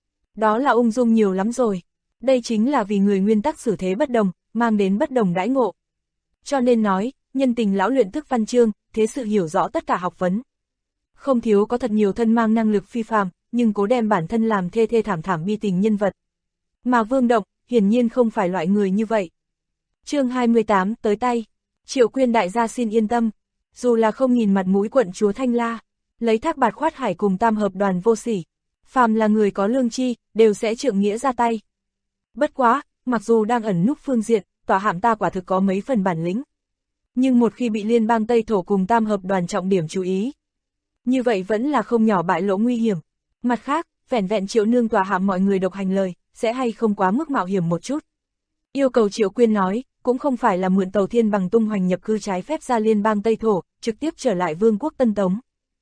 Đó là ung dung nhiều lắm rồi. Đây chính là vì người nguyên tắc xử thế bất đồng, mang đến bất đồng đãi ngộ. Cho nên nói, nhân tình lão luyện thức văn chương, thế sự hiểu rõ tất cả học vấn. Không thiếu có thật nhiều thân mang năng lực phi phàm, nhưng cố đem bản thân làm thê thê thảm thảm bi tình nhân vật. Mà Vương Động, hiển nhiên không phải loại người như vậy. Chương 28 tới tay. Triệu Quyên đại gia xin yên tâm. Dù là không nhìn mặt mũi quận chúa Thanh La, lấy Thác Bạt Khoát Hải cùng Tam Hợp Đoàn vô sỉ, phàm là người có lương tri, đều sẽ trượng nghĩa ra tay. Bất quá, mặc dù đang ẩn núp phương diện, tòa hạm ta quả thực có mấy phần bản lĩnh. Nhưng một khi bị liên bang Tây Thổ cùng Tam Hợp Đoàn trọng điểm chú ý, như vậy vẫn là không nhỏ bại lỗ nguy hiểm. Mặt khác, vẻn vẹn Triệu nương tòa hạm mọi người độc hành lời, sẽ hay không quá mức mạo hiểm một chút. Yêu cầu Triệu Quyên nói, cũng không phải là mượn tàu Thiên Bằng tung hoành nhập cư trái phép ra liên bang Tây Thổ, trực tiếp trở lại vương quốc Tân Tống.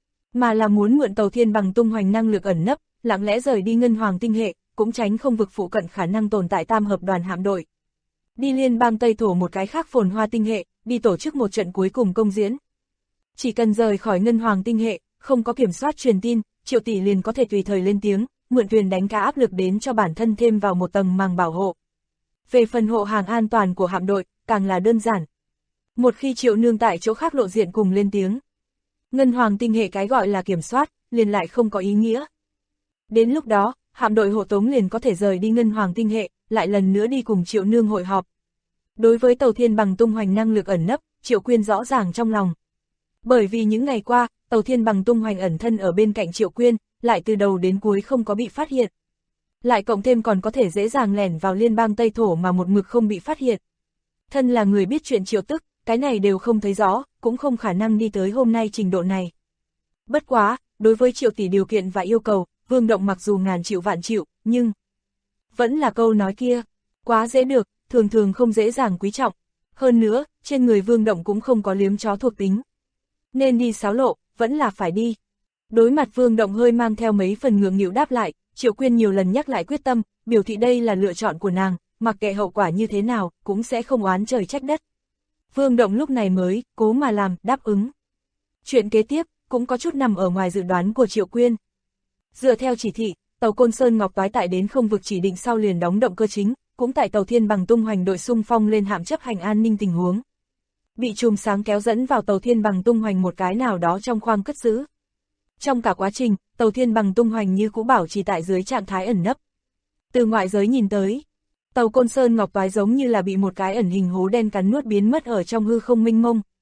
Mà là muốn mượn tàu Thiên Bằng tung hoành năng lực ẩn nấp, lặng lẽ rời đi Ngân Hoàng tinh hệ, cũng tránh không vực phụ cận khả năng tồn tại Tam Hợp Đoàn hạm đội. Đi liên bang Tây Thổ một cái khác phồn hoa tinh hệ, đi tổ chức một trận cuối cùng công diễn. Chỉ cần rời khỏi Ngân Hoàng tinh hệ, không có kiểm soát truyền tin, Triệu tỷ liền có thể tùy thời lên tiếng, mượn thuyền đánh cá áp lực đến cho bản thân thêm vào một tầng màng bảo hộ. Về phần hộ hàng an toàn của hạm đội, càng là đơn giản. Một khi Triệu nương tại chỗ khác lộ diện cùng lên tiếng, Ngân Hoàng tinh hệ cái gọi là kiểm soát, liền lại không có ý nghĩa. Đến lúc đó, hạm đội hộ tống liền có thể rời đi Ngân Hoàng tinh hệ, lại lần nữa đi cùng Triệu nương hội họp. Đối với tàu Thiên Bằng tung hoành năng lực ẩn nấp, Triệu Quyên rõ ràng trong lòng. Bởi vì những ngày qua, tàu Thiên Bằng tung hoành ẩn thân ở bên cạnh Triệu Quyên, lại từ đầu đến cuối không có bị phát hiện. Lại cộng thêm còn có thể dễ dàng lẻn vào liên bang Tây Thổ mà một mực không bị phát hiện. Thân là người biết chuyện Triệu Tức, cái này đều không thấy rõ, cũng không khả năng đi tới hôm nay trình độ này. Bất quá, đối với Triệu tỷ điều kiện và yêu cầu, Vương Động mặc dù ngàn chịu vạn chịu, nhưng vẫn là câu nói kia, quá dễ được, thường thường không dễ dàng quý trọng. Hơn nữa, trên người Vương Động cũng không có liếm chó thuộc tính. Nên đi xáo lộ, vẫn là phải đi. Đối mặt Vương Động hơi mang theo mấy phần ngượng nghịu đáp lại, Triệu Quyên nhiều lần nhắc lại quyết tâm, biểu thị đây là lựa chọn của nàng, mặc kệ hậu quả như thế nào, cũng sẽ không oán trời trách đất. Vương Động lúc này mới, cố mà làm, đáp ứng. Chuyện kế tiếp, cũng có chút nằm ở ngoài dự đoán của Triệu Quyên. Dựa theo chỉ thị, tàu Côn Sơn Ngọc Toái tại đến không vực chỉ định sau liền đóng động cơ chính, cũng tại tàu Thiên Bằng tung hoành đội xung phong lên hạm chấp hành an ninh tình huống. Bị chùm sáng kéo dẫn vào tàu Thiên Bằng tung hoành một cái nào đó trong khoang cất giữ. Trong cả quá trình, tàu Thiên Bằng tung hoành như cũ bảo trì tại dưới trạng thái ẩn nấp. Từ ngoại giới nhìn tới, tàu Côn Sơn Ngọc Toái giống như là bị một cái ẩn hình hố đen cắn nuốt biến mất ở trong hư không mênh mông.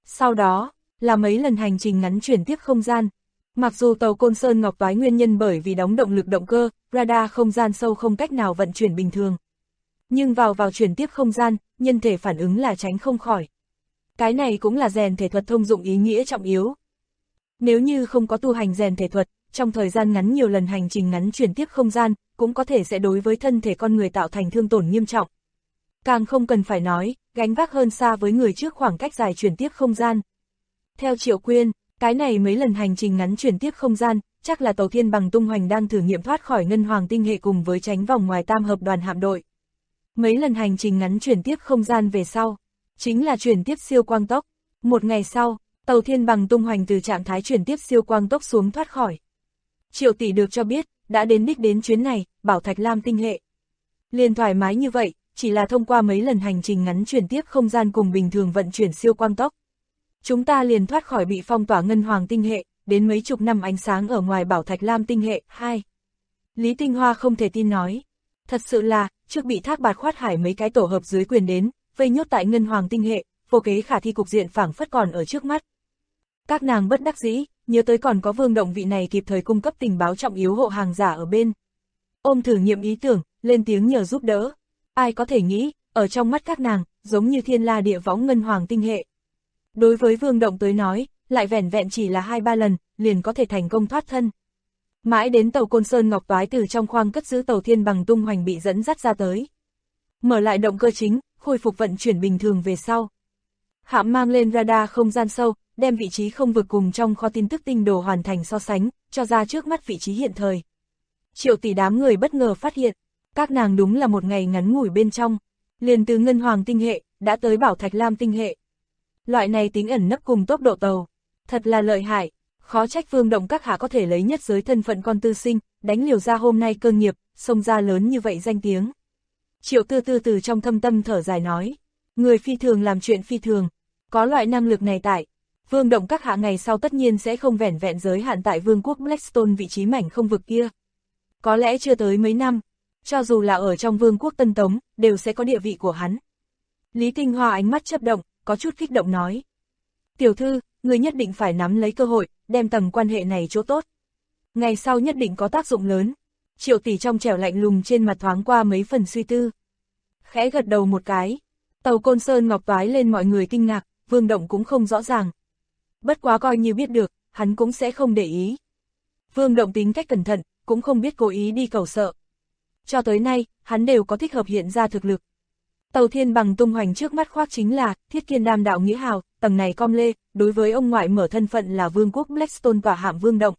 Sau đó, là mấy lần hành trình ngắn chuyển tiếp không gian. Mặc dù tàu Côn Sơn Ngọc Toái nguyên nhân bởi vì đóng động lực động cơ, radar không gian sâu không cách nào vận chuyển bình thường. Nhưng vào chuyển tiếp không gian, nhân thể phản ứng là tránh không khỏi. Cái này cũng là rèn thể thuật thông dụng ý nghĩa trọng yếu. Nếu như không có tu hành rèn thể thuật, trong thời gian ngắn nhiều lần hành trình ngắn chuyển tiếp không gian, cũng có thể sẽ đối với thân thể con người tạo thành thương tổn nghiêm trọng. Càng không cần phải nói, gánh vác hơn xa với người trước khoảng cách dài chuyển tiếp không gian. Theo Triệu Quyên, cái này mấy lần hành trình ngắn chuyển tiếp không gian, chắc là tàu Thiên Bằng tung hoành đang thử nghiệm thoát khỏi Ngân Hoàng tinh hệ cùng với tránh vòng ngoài tam hợp đoàn hạm đội. Mấy lần hành trình ngắn chuyển tiếp không gian về sau, chính là chuyển tiếp siêu quang tốc. Một ngày sau, tàu Thiên Bằng tung hoành từ trạng thái chuyển tiếp siêu quang tốc xuống thoát khỏi. Triệu tỷ được cho biết, đã đến đích đến chuyến này, Bảo Thạch Lam tinh hệ. Liền thoải mái như vậy, chỉ là thông qua mấy lần hành trình ngắn chuyển tiếp không gian cùng bình thường vận chuyển siêu quang tốc. Chúng ta liền thoát khỏi bị phong tỏa Ngân Hoàng tinh hệ, đến mấy chục năm ánh sáng ở ngoài Bảo Thạch Lam tinh hệ. 2. Lý Tinh Hoa không thể tin nói. Thật sự là, trước bị Thác Bạt Khoát Hải mấy cái tổ hợp dưới quyền đến, vây nhốt tại Ngân Hoàng tinh hệ, vô kế khả thi cục diện phảng phất còn ở trước mắt. Các nàng bất đắc dĩ, nhớ tới còn có Vương Động vị này kịp thời cung cấp tình báo trọng yếu hộ hàng giả ở bên. Ôm thử nghiệm ý tưởng, lên tiếng nhờ giúp đỡ. Ai có thể nghĩ, ở trong mắt các nàng, giống như thiên la địa võng Ngân Hoàng tinh hệ. Đối với Vương Động tới nói, lại vẻn vẹn chỉ là 2-3 lần, liền có thể thành công thoát thân. Mãi đến tàu Côn Sơn Ngọc Toái từ trong khoang cất giữ tàu Thiên Bằng tung hoành bị dẫn dắt ra tới. Mở lại động cơ chính, khôi phục vận chuyển bình thường về sau. Hạm mang lên radar không gian sâu, đem vị trí không vực cùng trong kho tin tức tinh đồ hoàn thành so sánh, cho ra trước mắt vị trí hiện thời. Triệu tỷ đám người bất ngờ phát hiện, các nàng đúng là một ngày ngắn ngủi bên trong, liền từ Ngân Hoàng tinh hệ, đã tới Bảo Thạch Lam tinh hệ. Loại này tính ẩn nấp cùng tốc độ tàu, thật là lợi hại, khó trách Vương Động các hạ có thể lấy nhất giới thân phận con tư sinh, đánh liều ra hôm nay cơ nghiệp, xông ra lớn như vậy danh tiếng. Triệu Tư Tư từ trong thâm tâm thở dài nói, người phi thường làm chuyện phi thường, có loại năng lực này tại, Vương Động các hạ ngày sau tất nhiên sẽ không vẻn vẹn giới hạn tại Vương quốc Blackstone vị trí mảnh không vực kia. Có lẽ chưa tới mấy năm, cho dù là ở trong Vương quốc Tân Tống, đều sẽ có địa vị của hắn. Lý Tinh Hoa ánh mắt chớp động, có chút kích động nói. Tiểu thư, người nhất định phải nắm lấy cơ hội, đem tầng quan hệ này chỗ tốt. Ngày sau nhất định có tác dụng lớn. Triệu tỷ trong trẻo lạnh lùng trên mặt thoáng qua mấy phần suy tư. Khẽ gật đầu một cái. Tàu Côn Sơn Ngọc Toái lên mọi người kinh ngạc, Vương Động cũng không rõ ràng. Bất quá coi như biết được, hắn cũng sẽ không để ý. Vương Động tính cách cẩn thận, cũng không biết cố ý đi cầu sợ. Cho tới nay, hắn đều có thích hợp hiện ra thực lực. Tàu Thiên Bằng tung hoành trước mắt khoác chính là Thiết Kiên Đam đạo nghĩa hào, tầng này com lê, đối với ông ngoại mở thân phận là Vương quốc Blackstone tỏa hạm Vương Động.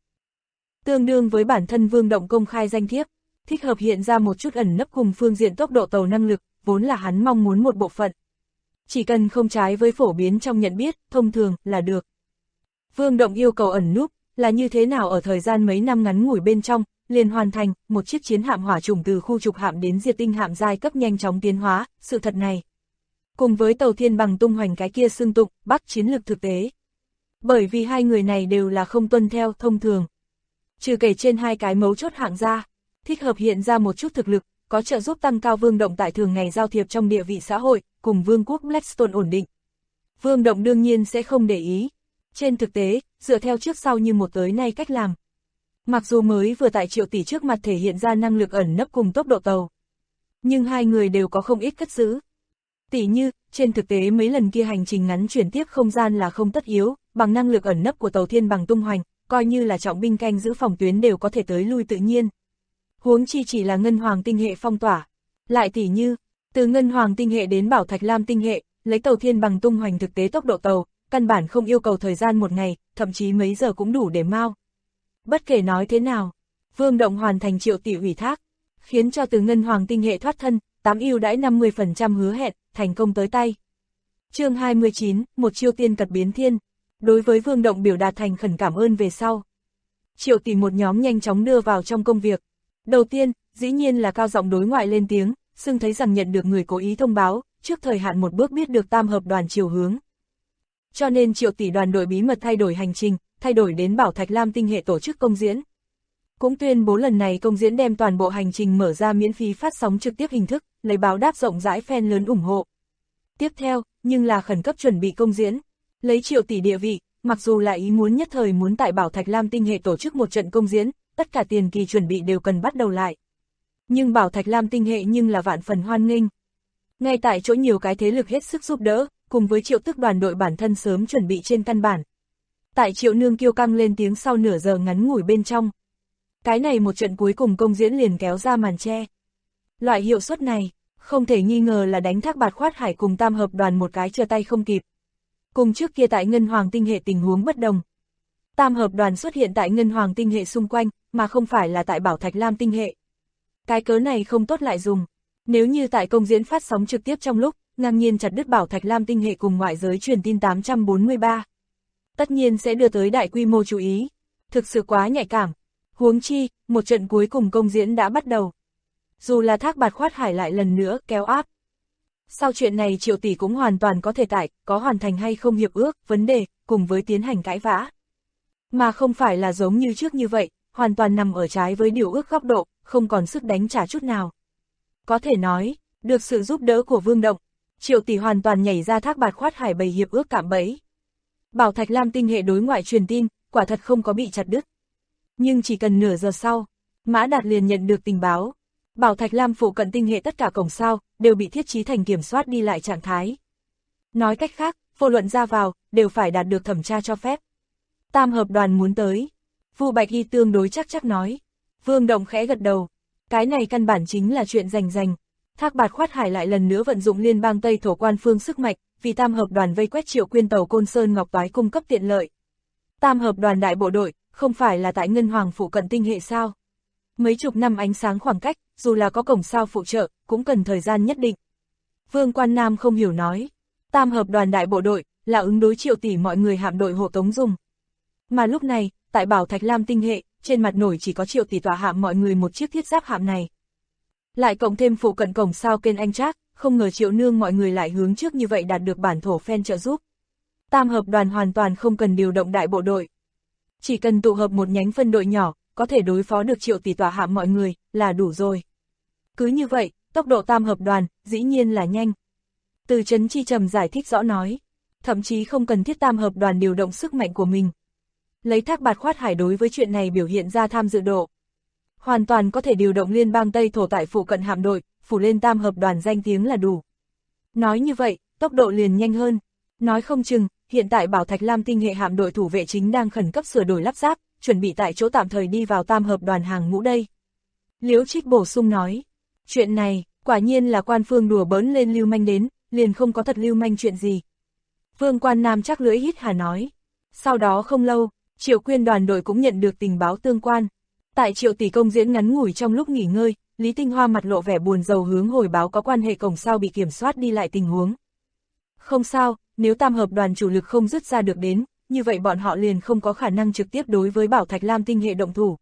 Tương đương với bản thân Vương Động công khai danh thiếp, thích hợp hiện ra một chút ẩn nấp cùng phương diện tốc độ tàu năng lực, vốn là hắn mong muốn một bộ phận. Chỉ cần không trái với phổ biến trong nhận biết, thông thường, là được. Vương Động yêu cầu ẩn núp, là như thế nào ở thời gian mấy năm ngắn ngủi bên trong, liền hoàn thành, một chiếc chiến hạm hỏa trùng từ khu trục hạm đến diệt tinh hạm giai cấp nhanh chóng tiến hóa, sự thật này. Cùng với tàu Thiên Bằng tung hoành cái kia xương tụng, bắc chiến lược thực tế. Bởi vì hai người này đều là không tuân theo thông thường. Trừ kể trên hai cái mấu chốt hạng ra, thích hợp hiện ra một chút thực lực, có trợ giúp tăng cao Vương Động tại thường ngày giao thiệp trong địa vị xã hội, cùng Vương quốc Blackstone ổn định. Vương Động đương nhiên sẽ không để ý. Trên thực tế, dựa theo trước sau như một tới nay cách làm. Mặc dù mới vừa tại Triệu tỷ trước mặt thể hiện ra năng lực ẩn nấp cùng tốc độ tàu, nhưng hai người đều có không ít cất giữ. Tỷ như, trên thực tế mấy lần kia hành trình ngắn chuyển tiếp không gian là không tất yếu, bằng năng lực ẩn nấp của tàu Thiên Bằng tung hoành, coi như là trọng binh canh giữ phòng tuyến đều có thể tới lui tự nhiên. Huống chi chỉ là Ngân Hoàng tinh hệ phong tỏa. Lại tỷ như, từ Ngân Hoàng tinh hệ đến Bảo Thạch Lam tinh hệ, lấy tàu Thiên Bằng tung hoành thực tế tốc độ tàu, căn bản không yêu cầu thời gian một ngày, thậm chí mấy giờ cũng đủ để mau. Bất kể nói thế nào, Vương Động hoàn thành Triệu tỷ ủy thác, khiến cho từ Ngân Hoàng tinh hệ thoát thân, 8 ưu đãi 50% hứa hẹn, thành công tới tay. Chương 29, một chiêu tiên cật biến thiên. Đối với Vương Động biểu đạt thành khẩn cảm ơn về sau. Triệu tỷ một nhóm nhanh chóng đưa vào trong công việc. Đầu tiên, dĩ nhiên là cao giọng đối ngoại lên tiếng, xưng thấy rằng nhận được người cố ý thông báo, trước thời hạn một bước biết được tam hợp đoàn chiều hướng. Cho nên Triệu tỷ đoàn đội bí mật thay đổi hành trình, thay đổi đến Bảo Thạch Lam tinh hệ tổ chức công diễn. Cũng tuyên bố lần này công diễn đem toàn bộ hành trình mở ra miễn phí phát sóng trực tiếp hình thức, lấy báo đáp rộng rãi fan lớn ủng hộ. Tiếp theo, nhưng là khẩn cấp chuẩn bị công diễn. Lấy Triệu tỷ địa vị, mặc dù là ý muốn nhất thời muốn tại Bảo Thạch Lam tinh hệ tổ chức một trận công diễn, tất cả tiền kỳ chuẩn bị đều cần bắt đầu lại. Nhưng Bảo Thạch Lam tinh hệ nhưng là vạn phần hoan nghênh. Ngay tại chỗ nhiều cái thế lực hết sức giúp đỡ, cùng với Triệu Tức đoàn đội bản thân sớm chuẩn bị trên căn bản. Tại Triệu Nương kêu căng lên tiếng sau nửa giờ ngắn ngủi bên trong. Cái này một trận cuối cùng công diễn liền kéo ra màn che. Loại hiệu suất này, không thể nghi ngờ là đánh Thác Bạt Khoát Hải cùng Tam Hợp đoàn một cái trở tay không kịp. Cùng trước kia tại Ngân Hoàng tinh hệ tình huống bất đồng. Tam Hợp đoàn xuất hiện tại Ngân Hoàng tinh hệ xung quanh, mà không phải là tại Bảo Thạch Lam tinh hệ. Cái cớ này không tốt lại dùng. Nếu như tại công diễn phát sóng trực tiếp trong lúc, ngang nhiên chặt đứt Bảo Thạch Lam tinh hệ cùng ngoại giới truyền tin 843. Tất nhiên sẽ đưa tới đại quy mô chú ý. Thực sự quá nhạy cảm. Huống chi, một trận cuối cùng công diễn đã bắt đầu. Dù là Thác Bạt Khoát Hải lại lần nữa kéo áp. Sau chuyện này Triệu tỷ cũng hoàn toàn có thể có hoàn thành hay không hiệp ước, vấn đề, cùng với tiến hành cãi vã. Mà không phải là giống như trước như vậy, hoàn toàn nằm ở trái với điều ước góc độ, không còn sức đánh trả chút nào. Có thể nói, được sự giúp đỡ của Vương Động, Triệu tỷ hoàn toàn nhảy ra Thác Bạt Khoát Hải bày hiệp ước cạm bẫy. Bảo Thạch Lam tinh hệ đối ngoại truyền tin, quả thật không có bị chặt đứt. Nhưng chỉ cần nửa giờ sau, Mã Đạt liền nhận được tình báo. Bảo Thạch Lam phụ cận tinh hệ tất cả cổng sao, đều bị thiết trí thành kiểm soát đi lại trạng thái. Nói cách khác, vô luận ra vào, đều phải đạt được thẩm tra cho phép. Tam Hợp đoàn muốn tới. Vu Bạch Y tương đối chắc nói. Vương Động khẽ gật đầu. Cái này căn bản chính là chuyện rành. Thác Bạt Khoát Hải lại lần nữa vận dụng liên bang Tây Thổ quan phương sức mạnh, vì Tam Hợp đoàn vây quét Triệu Quyên tàu Côn Sơn Ngọc Toái cung cấp tiện lợi. Tam Hợp đoàn đại bộ đội, không phải là tại Ngân Hoàng phụ cận tinh hệ sao? Mấy chục năm ánh sáng khoảng cách, dù là có cổng sao phụ trợ, cũng cần thời gian nhất định. Vương Quan Nam không hiểu nói. Tam Hợp đoàn đại bộ đội, là ứng đối Triệu tỷ mọi người hạm đội hộ tống dùng. Mà lúc này, tại Bảo Thạch Lam tinh hệ, trên mặt nổi chỉ có Triệu tỷ tọa hạm mọi người một chiếc thiết giáp hạm này. Lại cộng thêm phụ cận cổng sao kênh Anh Trác, không ngờ Triệu Nương mọi người lại hướng trước như vậy đạt được bản thổ phen trợ giúp. Tam Hợp đoàn hoàn toàn không cần điều động đại bộ đội. Chỉ cần tụ hợp một nhánh phân đội nhỏ, có thể đối phó được Triệu tỷ tọa hạm mọi người, là đủ rồi. Cứ như vậy, tốc độ Tam Hợp đoàn, dĩ nhiên là nhanh. Từ Trấn Chi Trầm giải thích rõ nói, thậm chí không cần thiết Tam Hợp đoàn điều động sức mạnh của mình. Lấy Thác Bạt Khoát Hải đối với chuyện này biểu hiện ra tham dự độ. Hoàn toàn có thể điều động liên bang Tây Thổ tại phụ cận hạm đội, phủ lên Tam Hợp đoàn danh tiếng là đủ. Nói như vậy, tốc độ liền nhanh hơn. Nói không chừng, hiện tại Bảo Thạch Lam tinh hệ hạm đội thủ vệ chính đang khẩn cấp sửa đổi lắp ráp, chuẩn bị tại chỗ tạm thời đi vào Tam Hợp đoàn hàng ngũ đây. Liễu Trích bổ sung nói, chuyện này, quả nhiên là quan phương đùa bỡn lên lưu manh đến, liền không có thật lưu manh chuyện gì. Vương Quan Nam chắc lưỡi hít hà nói. Sau đó không lâu, Triệu Quyên đoàn đội cũng nhận được tình báo tương quan. Tại Triệu tỷ công diễn ngắn ngủi trong lúc nghỉ ngơi, Lý Tinh Hoa mặt lộ vẻ buồn rầu hướng hồi báo có quan hệ cổng sao bị kiểm soát đi lại tình huống. Không sao, nếu Tam Hợp đoàn chủ lực không dứt ra được đến, như vậy bọn họ liền không có khả năng trực tiếp đối với Bảo Thạch Lam tinh hệ động thủ.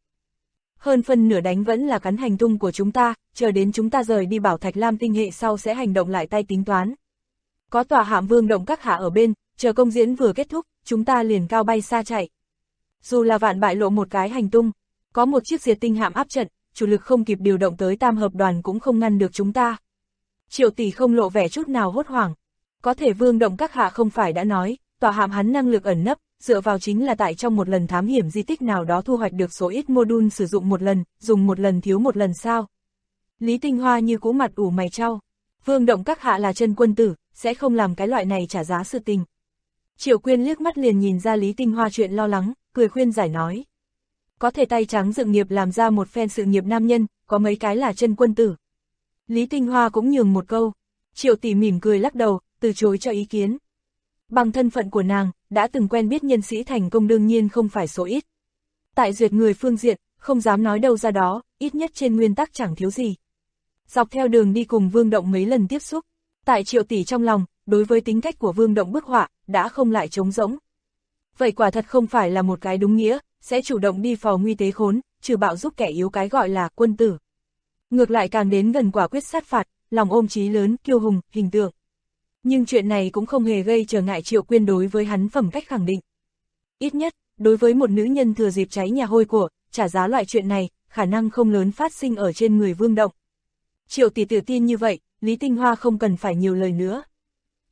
Hơn phân nửa đánh vẫn là cắn hành tung của chúng ta, chờ đến chúng ta rời đi Bảo Thạch Lam tinh hệ sau sẽ hành động lại tay tính toán. Có tòa hạm Vương Động các hạ ở bên, chờ công diễn vừa kết thúc, chúng ta liền cao bay xa chạy. Dù là vạn bại lộ một cái hành tung, có một chiếc diệt tinh hạm áp trận, chủ lực không kịp điều động tới Tam Hợp đoàn cũng không ngăn được chúng ta. Triệu tỷ không lộ vẻ chút nào hốt hoảng. Có thể Vương Động các hạ không phải đã nói, tòa hạm hắn năng lực ẩn nấp, dựa vào chính là tại trong một lần thám hiểm di tích nào đó thu hoạch được số ít module sử dụng một lần, dùng một lần thiếu một lần sao. Lý Tinh Hoa như cũ mặt ủ mày trao. Vương Động các hạ là chân quân tử, sẽ không làm cái loại này trả giá sự tình. Triệu Quyên liếc mắt liền nhìn ra Lý Tinh Hoa chuyện lo lắng, cười khuyên giải nói. Có thể tay trắng dựng nghiệp làm ra một phen sự nghiệp nam nhân, có mấy cái là chân quân tử. Lý Tinh Hoa cũng nhường một câu. Triệu tỷ mỉm cười lắc đầu, từ chối cho ý kiến. Bằng thân phận của nàng, đã từng quen biết nhân sĩ thành công đương nhiên không phải số ít. Tại duyệt người phương diện, không dám nói đâu ra đó, ít nhất trên nguyên tắc chẳng thiếu gì. Dọc theo đường đi cùng Vương Động mấy lần tiếp xúc, tại Triệu tỷ trong lòng, đối với tính cách của Vương Động bức họa, đã không lại trống rỗng. Vậy quả thật không phải là một cái đúng nghĩa, sẽ chủ động đi phò nguy tế khốn, trừ bạo giúp kẻ yếu cái gọi là quân tử. Ngược lại càng đến gần quả quyết sát phạt, lòng ôm chí lớn, kiêu hùng, hình tượng. Nhưng chuyện này cũng không hề gây trở ngại Triệu Quyên đối với hắn phẩm cách khẳng định. Ít nhất, đối với một nữ nhân thừa dịp cháy nhà hôi của, trả giá loại chuyện này, khả năng không lớn phát sinh ở trên người Vương Động. Triệu tỷ tự tin như vậy, Lý Tinh Hoa không cần phải nhiều lời nữa.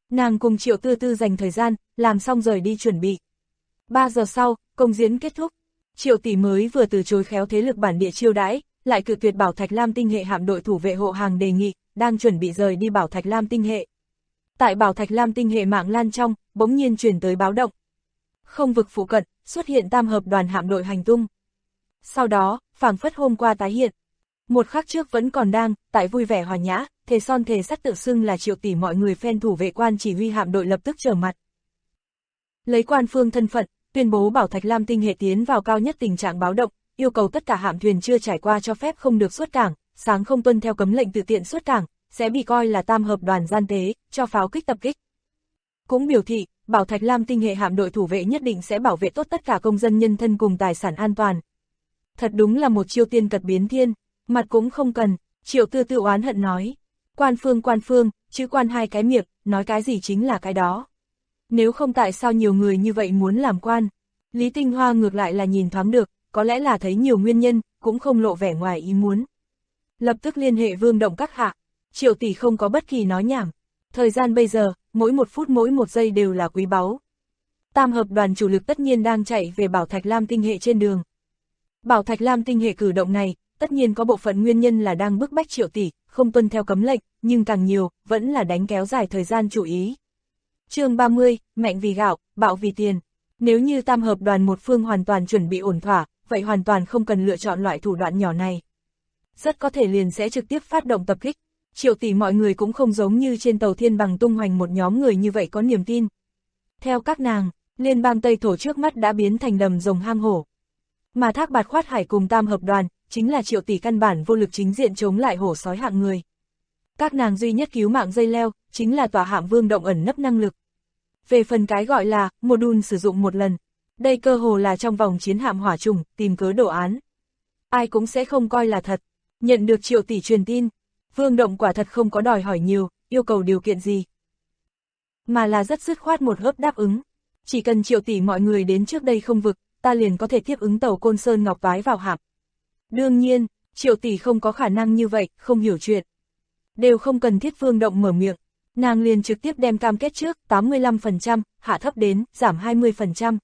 Nàng cùng Triệu Tư Tư dành thời gian, làm xong rời đi chuẩn bị. 3 giờ sau, công diễn kết thúc. Triệu tỷ mới vừa từ chối khéo thế lực bản địa chiêu đãi, lại cự tuyệt Bảo Thạch Lam tinh hệ hạm đội thủ vệ hộ hàng đề nghị, đang chuẩn bị rời đi Bảo Thạch Lam tinh hệ. Tại Bảo Thạch Lam tinh hệ mạng lan trong, bỗng nhiên truyền tới báo động. Không vực phụ cận, xuất hiện tam hợp đoàn hạm đội hành tung. Sau đó, phảng phất hôm qua tái hiện. Một khắc trước vẫn còn đang, tại vui vẻ hòa nhã, thề son thề sắt tự xưng là Triệu tỷ mọi người phen thủ vệ quan chỉ huy hạm đội lập tức trở mặt. Lấy quan phương thân phận, tuyên bố Bảo Thạch Lam tinh hệ tiến vào cao nhất tình trạng báo động, yêu cầu tất cả hạm thuyền chưa trải qua cho phép không được xuất cảng, sáng không tuân theo cấm lệnh tự tiện xuất cảng, sẽ bị coi là tam hợp đoàn gian tế, cho pháo kích tập kích. Cũng biểu thị, Bảo Thạch Lam tinh hệ hạm đội thủ vệ nhất định sẽ bảo vệ tốt tất cả công dân nhân thân cùng tài sản an toàn. Thật đúng là một chiêu tiên cật biến thiên, mặt cũng không cần, Triệu Tư Tư oán hận nói. Quan phương, chữ quan hai cái miệng, nói cái gì chính là cái đó. Nếu không tại sao nhiều người như vậy muốn làm quan? Lý Tinh Hoa ngược lại là nhìn thoáng được, có lẽ là thấy nhiều nguyên nhân, cũng không lộ vẻ ngoài ý muốn. Lập tức liên hệ Vương Động các hạ, Triệu tỷ không có bất kỳ nói nhảm. Thời gian bây giờ, mỗi một phút mỗi một giây đều là quý báu. Tam hợp đoàn chủ lực tất nhiên đang chạy về Bảo Thạch Lam tinh hệ trên đường. Bảo Thạch Lam tinh hệ cử động này, tất nhiên có bộ phận nguyên nhân là đang bức bách Triệu tỷ, không tuân theo cấm lệnh, nhưng càng nhiều, vẫn là đánh kéo dài thời gian chủ ý. Chương 30, mạnh vì gạo, bạo vì tiền. Nếu như tam hợp đoàn một phương hoàn toàn chuẩn bị ổn thỏa, vậy hoàn toàn không cần lựa chọn loại thủ đoạn nhỏ này. Rất có thể liền sẽ trực tiếp phát động tập kích. Triệu tỷ mọi người cũng không giống như trên tàu Thiên Bằng tung hoành một nhóm người như vậy có niềm tin. Theo các nàng, liên bang Tây Thổ trước mắt đã biến thành đầm rồng hang hổ. Mà Thác Bạt Khoát Hải cùng tam hợp đoàn, chính là Triệu tỷ căn bản vô lực chính diện chống lại hổ sói hạng người. Các nàng duy nhất cứu mạng dây leo, chính là tòa hạm Vương Động ẩn nấp năng lực. Về phần cái gọi là module sử dụng một lần, đây cơ hồ là trong vòng chiến hạm hỏa trùng, tìm cớ đổ án. Ai cũng sẽ không coi là thật. Nhận được Triệu tỷ truyền tin, Vương Động quả thật không có đòi hỏi nhiều, yêu cầu điều kiện gì. Mà là rất dứt khoát một hớp đáp ứng. Chỉ cần Triệu tỷ mọi người đến trước đây không vực, ta liền có thể tiếp ứng tàu Côn Sơn Ngọc Toái vào hạm. Đương nhiên, Triệu tỷ không có khả năng như vậy, không hiểu chuyện. Đều không cần thiết Vương Động mở miệng. Nàng liền trực tiếp đem cam kết trước 85%, hạ thấp đến, giảm 20%.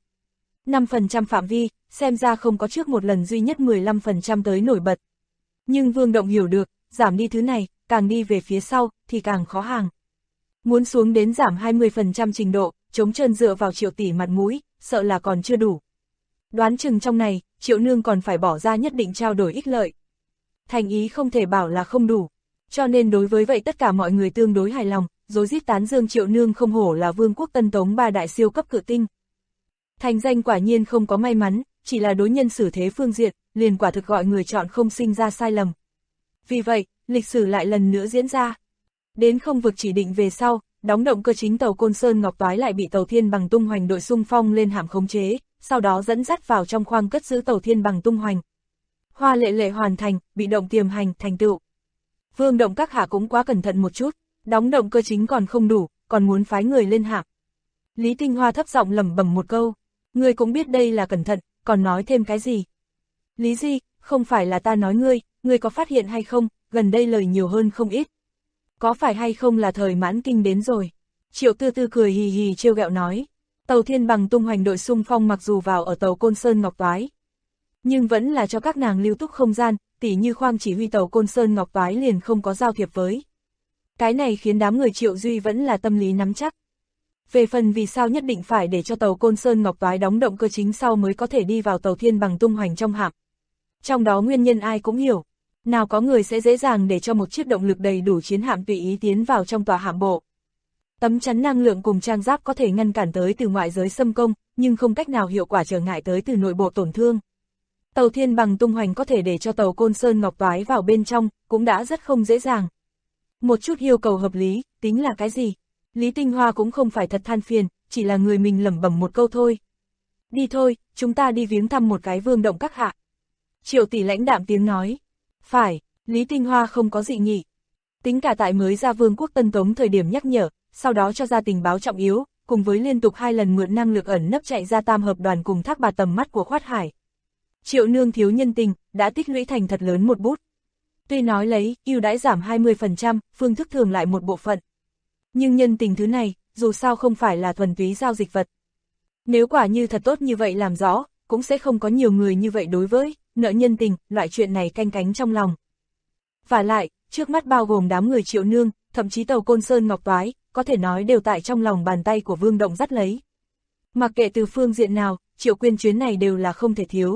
5% phạm vi, xem ra không có trước một lần duy nhất 15% tới nổi bật. Nhưng Vương Động hiểu được, giảm đi thứ này, càng đi về phía sau, thì càng khó hàng. Muốn xuống đến giảm 20% trình độ, chống trơn dựa vào Triệu tỷ mặt mũi, sợ là còn chưa đủ. Đoán chừng trong này, Triệu nương còn phải bỏ ra nhất định trao đổi ích lợi. Thành ý không thể bảo là không đủ. Cho nên đối với vậy tất cả mọi người tương đối hài lòng, rối rít tán dương Triệu nương không hổ là Vương quốc Tân Tống ba đại siêu cấp cự tinh. Thành danh quả nhiên không có may mắn, chỉ là đối nhân xử thế phương diện, liền quả thực gọi người chọn không sinh ra sai lầm. Vì vậy, lịch sử lại lần nữa diễn ra. Đến không vực chỉ định về sau, đóng động cơ chính tàu Côn Sơn Ngọc Toái lại bị tàu Thiên Bằng tung hoành đội xung phong lên hạm khống chế, sau đó dẫn dắt vào trong khoang cất giữ tàu Thiên Bằng tung hoành. Hoa lệ lệ hoàn thành, bị động tiềm hành, thành tựu. Vương Động các hạ cũng quá cẩn thận một chút, đóng động cơ chính còn không đủ, còn muốn phái người lên hạm. Lý Tinh Hoa thấp giọng lẩm bẩm một câu, ngươi cũng biết đây là cẩn thận, còn nói thêm cái gì? Lý Di, không phải là ta nói ngươi có phát hiện hay không, gần đây lời nhiều hơn không ít. Có phải hay không là thời mãn kinh đến rồi? Triệu Tư Tư cười hì hì trêu ghẹo nói, tàu Thiên Bằng tung hoành đội xung phong mặc dù vào ở tàu Côn Sơn Ngọc Toái, nhưng vẫn là cho các nàng lưu túc không gian, tỉ như khoang chỉ huy tàu Côn Sơn Ngọc Toái liền không có giao thiệp với. Cái này khiến đám người Triệu Duy vẫn là tâm lý nắm chắc. Về phần vì sao nhất định phải để cho tàu Côn Sơn Ngọc Toái đóng động cơ chính sau mới có thể đi vào tàu Thiên Bằng tung hoành trong hạm. Trong đó nguyên nhân ai cũng hiểu, nào có người sẽ dễ dàng để cho một chiếc động lực đầy đủ chiến hạm tùy ý tiến vào trong tòa hạm bộ. Tấm chắn năng lượng cùng trang giáp có thể ngăn cản tới từ ngoại giới xâm công, nhưng không cách nào hiệu quả trở ngại tới từ nội bộ tổn thương. Tàu Thiên Bằng tung hoành có thể để cho tàu Côn Sơn Ngọc Toái vào bên trong, cũng đã rất không dễ dàng. Một chút yêu cầu hợp lý, tính là cái gì? Lý Tinh Hoa cũng không phải thật than phiền, chỉ là người mình lẩm bẩm một câu thôi. Đi thôi, chúng ta đi viếng thăm một cái Vương Động các hạ. Triệu tỷ lãnh đạm tiếng nói. Phải, Lý Tinh Hoa không có dị nghị. Tính cả tại mới ra Vương quốc Tân Tống thời điểm nhắc nhở, sau đó cho ra tình báo trọng yếu, cùng với liên tục 2 lần mượn năng lực ẩn nấp chạy ra tam hợp đoàn cùng Thác Bạt tầm mắt của Khoát Hải. Triệu nương thiếu nhân tình, đã tích lũy thành thật lớn một bút. Tuy nói lấy, ưu đãi giảm 20%, phương thức thường lại một bộ phận. Nhưng nhân tình thứ này, dù sao không phải là thuần túy giao dịch vật. Nếu quả như thật tốt như vậy làm rõ, cũng sẽ không có nhiều người như vậy đối với nợ nhân tình, loại chuyện này canh cánh trong lòng. Và lại, trước mắt bao gồm đám người Triệu Nương, thậm chí Tàu Côn Sơn Ngọc Toái, có thể nói đều tại trong lòng bàn tay của Vương Động dắt lấy. Mặc kệ từ phương diện nào, Triệu Quyên chuyến này đều là không thể thiếu.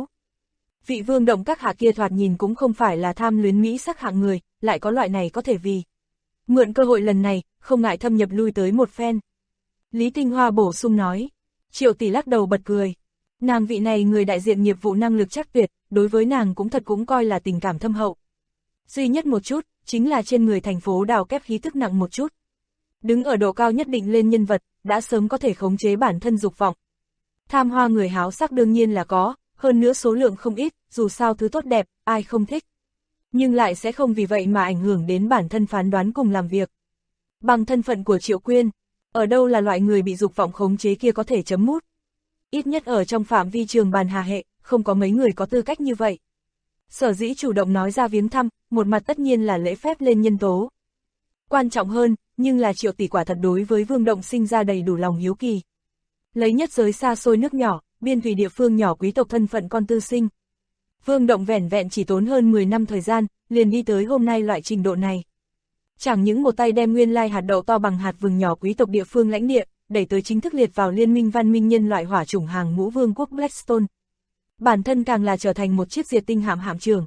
Vị Vương Động các hạ kia thoạt nhìn cũng không phải là tham luyến mỹ sắc hạng người, lại có loại này có thể vì mượn cơ hội lần này, không ngại thâm nhập lui tới một phen. Lý Tinh Hoa bổ sung nói. Triệu tỷ lắc đầu bật cười. Nàng vị này người đại diện nghiệp vụ năng lực chắc tuyệt, đối với nàng cũng thật cũng coi là tình cảm thâm hậu. Duy nhất một chút, chính là trên người thành phố đào kép khí tức nặng một chút. Đứng ở độ cao nhất định lên nhân vật, đã sớm có thể khống chế bản thân dục vọng. Tham hoa người háo sắc đương nhiên là có, hơn nữa số lượng không ít, dù sao thứ tốt đẹp, ai không thích. Nhưng lại sẽ không vì vậy mà ảnh hưởng đến bản thân phán đoán cùng làm việc. Bằng thân phận của Triệu Quyên, ở đâu là loại người bị dục vọng khống chế kia có thể chấm mút. Ít nhất ở trong phạm vi trường bàn hà hệ, không có mấy người có tư cách như vậy. Sở dĩ chủ động nói ra viếng thăm, một mặt tất nhiên là lễ phép lên nhân tố. Quan trọng hơn, nhưng là Triệu tỷ quả thật đối với Vương Động sinh ra đầy đủ lòng hiếu kỳ. Lấy nhất giới xa xôi nước nhỏ, biên thủy địa phương nhỏ quý tộc thân phận con tư sinh. Vương Động vẻn vẹn chỉ tốn hơn 10 năm thời gian, liền đi tới hôm nay loại trình độ này. Chẳng những một tay đem nguyên lai hạt đậu to bằng hạt vừng nhỏ quý tộc địa phương lãnh địa, đẩy tới chính thức liệt vào liên minh văn minh nhân loại hỏa chủng hàng ngũ vương quốc Blackstone. Bản thân càng là trở thành một chiếc diệt tinh hạm hạm trưởng.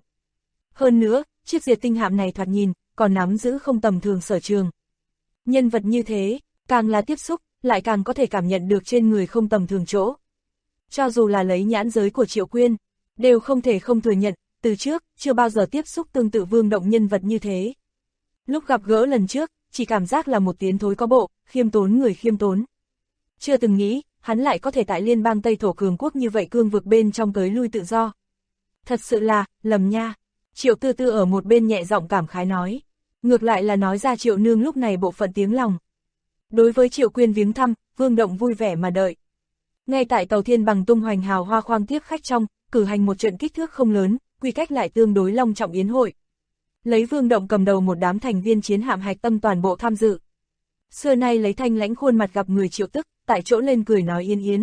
Hơn nữa, chiếc diệt tinh hạm này thoạt nhìn, còn nắm giữ không tầm thường sở trường. Nhân vật như thế, càng là tiếp xúc, lại càng có thể cảm nhận được trên người không tầm thường chỗ. Cho dù là lấy nhãn giới của Triệu Quyên, đều không thể không thừa nhận, từ trước, chưa bao giờ tiếp xúc tương tự Vương Động nhân vật như thế. Lúc gặp gỡ lần trước, chỉ cảm giác là một tiến thối có bộ, khiêm tốn người khiêm tốn. Chưa từng nghĩ, hắn lại có thể tại liên bang Tây Thổ cường quốc như vậy cương vực bên trong tới lui tự do. Thật sự là, lầm nha. Triệu Tư Tư ở một bên nhẹ giọng cảm khái nói. Ngược lại là nói ra Triệu Nương lúc này bộ phận tiếng lòng. Đối với Triệu Quyên viếng thăm, Vương Động vui vẻ mà đợi. Ngay tại tàu Thiên Bằng tung hoành hào hoa khoang tiếp khách trong, cử hành một trận kích thước không lớn, quy cách lại tương đối long trọng yến hội. Lấy Vương Động cầm đầu một đám thành viên chiến hạm hạch tâm toàn bộ tham dự. Xưa nay lấy thanh lãnh khuôn mặt gặp người Triệu Tức, tại chỗ lên cười nói yên yến.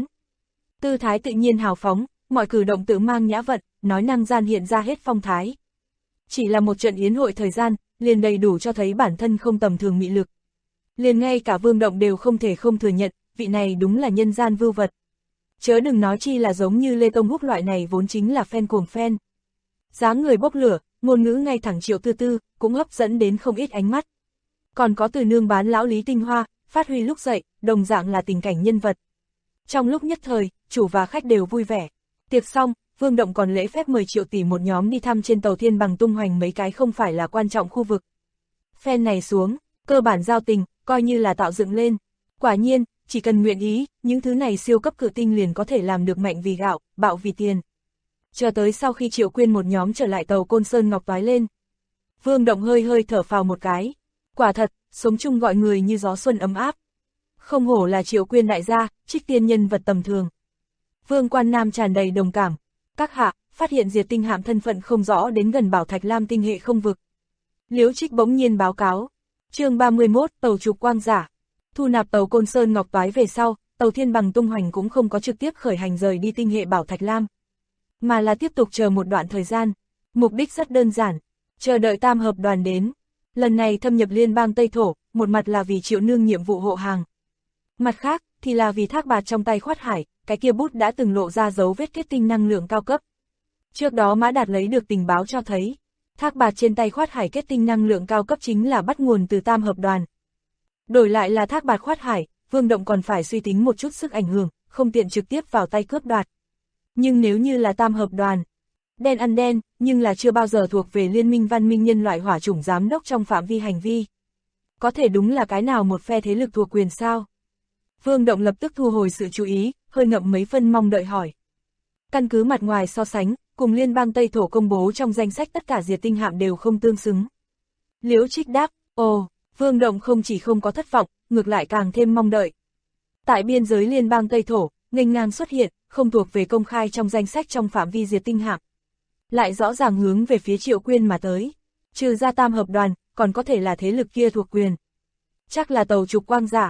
Tư thái tự nhiên hào phóng, mọi cử động tự mang nhã vận, nói năng gian hiện ra hết phong thái. Chỉ là một trận yến hội thời gian, liền đầy đủ cho thấy bản thân không tầm thường mị lực. Liền ngay cả Vương Động đều không thể không thừa nhận, vị này đúng là nhân gian vưu vật. Chớ đừng nói chi là giống như Lê Tông Húc loại này vốn chính là fan cuồng fan. Dáng người bốc lửa, ngôn ngữ ngay thẳng Triệu Tư Tư, cũng hấp dẫn đến không ít ánh mắt. Còn có từ nương bán lão Lý Tinh Hoa, phát huy lúc dậy, đồng dạng là tình cảnh nhân vật. Trong lúc nhất thời, chủ và khách đều vui vẻ. Tiệc xong, Vương Động còn lễ phép mời Triệu tỷ một nhóm đi thăm trên tàu Thiên Bằng tung hoành mấy cái không phải là quan trọng khu vực. Phen này xuống, cơ bản giao tình, coi như là tạo dựng lên. Quả nhiên, chỉ cần nguyện ý, những thứ này siêu cấp cự tinh liền có thể làm được mạnh vì gạo, bạo vì tiền. Chờ tới sau khi Triệu Quyên một nhóm trở lại tàu Côn Sơn Ngọc Toái lên. Vương Động hơi hơi thở phào một cái. Quả thật, sống chung gọi người như gió xuân ấm áp. Không hổ là Triệu Quyên đại gia, trích tiên nhân vật tầm thường. Vương Quan Nam tràn đầy đồng cảm. Các hạ, phát hiện diệt tinh hạm thân phận không rõ đến gần Bảo Thạch Lam tinh hệ không vực. Liễu Trích bỗng nhiên báo cáo. Chương 31, tàu trục quang giả. Thu nạp tàu Côn Sơn Ngọc Toái về sau, tàu Thiên Bằng tung hoành cũng không có trực tiếp khởi hành rời đi tinh hệ Bảo Thạch Lam, mà là tiếp tục chờ một đoạn thời gian. Mục đích rất đơn giản, chờ đợi tam hợp đoàn đến. Lần này thâm nhập liên bang Tây Thổ, một mặt là vì Triệu Nương nhiệm vụ hộ hàng. Mặt khác, thì là vì thác bạt trong tay Khoát Hải, cái kia bút đã từng lộ ra dấu vết kết tinh năng lượng cao cấp. Trước đó Mã Đạt lấy được tình báo cho thấy, thác bạt trên tay Khoát Hải kết tinh năng lượng cao cấp chính là bắt nguồn từ tam hợp đoàn. Đổi lại là thác bạt Khoát Hải, Vương Động còn phải suy tính một chút sức ảnh hưởng, không tiện trực tiếp vào tay cướp đoạt. Nhưng nếu như là tam hợp đoàn, đen ăn đen, nhưng là chưa bao giờ thuộc về liên minh văn minh nhân loại hỏa chủng giám đốc trong phạm vi hành vi. Có thể đúng là cái nào một phe thế lực thuộc quyền sao? Vương Động lập tức thu hồi sự chú ý, hơi ngậm mấy phân mong đợi hỏi. Căn cứ mặt ngoài so sánh, cùng liên bang Tây Thổ công bố trong danh sách tất cả diệt tinh hạm đều không tương xứng. Liễu Trích đáp, ồ, Vương Động không chỉ không có thất vọng, ngược lại càng thêm mong đợi. Tại biên giới liên bang Tây Thổ, nghênh ngang xuất hiện, không thuộc về công khai trong danh sách trong phạm vi diệt tinh hạm, lại rõ ràng hướng về phía Triệu Quyên mà tới. Trừ ra tam hợp đoàn, còn có thể là thế lực kia thuộc quyền. Chắc là tàu trục quang giả.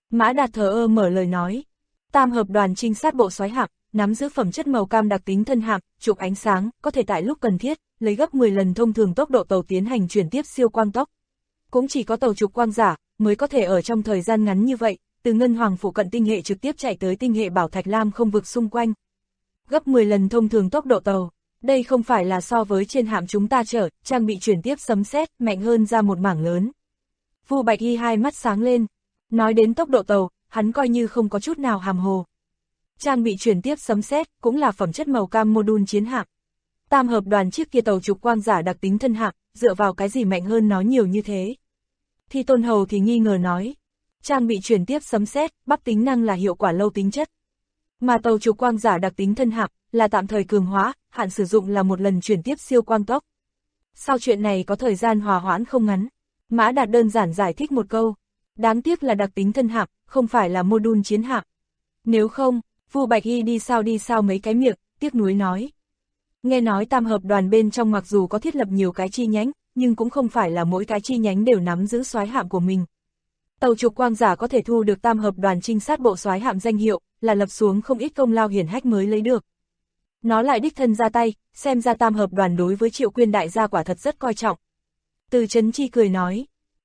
Mã Đạt thờ ơ mở lời nói. Tam hợp đoàn trinh sát bộ soái hạm, nắm giữ phẩm chất màu cam đặc tính thân hạm, chụp ánh sáng, có thể tại lúc cần thiết, lấy gấp 10 lần thông thường tốc độ tàu tiến hành chuyển tiếp siêu quang tốc. Cũng chỉ có tàu trục quang giả mới có thể ở trong thời gian ngắn như vậy, từ ngân hoàng phụ cận tinh hệ trực tiếp chạy tới tinh hệ Bảo Thạch Lam không vực xung quanh. Gấp 10 lần thông thường tốc độ tàu, đây không phải là so với trên hạm chúng ta chở, trang bị chuyển tiếp sấm sét mạnh hơn ra một mảng lớn. Vu Bạch Y hai mắt sáng lên, nói đến tốc độ tàu, hắn coi như không có chút nào hàm hồ. Trang bị chuyển tiếp sấm sét cũng là phẩm chất màu cam module chiến hạm. Tam hợp đoàn chiếc kia tàu trục quang giả đặc tính thân hạm, dựa vào cái gì mạnh hơn nó nhiều như thế? Thi Tôn Hầu thì nghi ngờ nói, trang bị chuyển tiếp sấm sét, bắp tính năng là hiệu quả lâu tính chất. Mà tàu trục quang giả đặc tính thân hạm là tạm thời cường hóa, hạn sử dụng là một lần chuyển tiếp siêu quang tốc. Sau chuyện này có thời gian hòa hoãn không ngắn, Mã Đạt đơn giản giải thích một câu, đáng tiếc là đặc tính thân hạm, không phải là module chiến hạm. Nếu không, Vu Bạch Y đi sao mấy cái miệng, tiếc nuối nói. Nghe nói tam hợp đoàn bên trong mặc dù có thiết lập nhiều cái chi nhánh, nhưng cũng không phải là mỗi cái chi nhánh đều nắm giữ soái hạm của mình. Tàu trục quang giả có thể thu được tam hợp đoàn trinh sát bộ soái hạm danh hiệu, là lập xuống không ít công lao hiển hách mới lấy được. Nó lại đích thân ra tay, xem ra tam hợp đoàn đối với Triệu Quyên đại gia quả thật rất coi trọng. Từ Chấn Chi cười nói.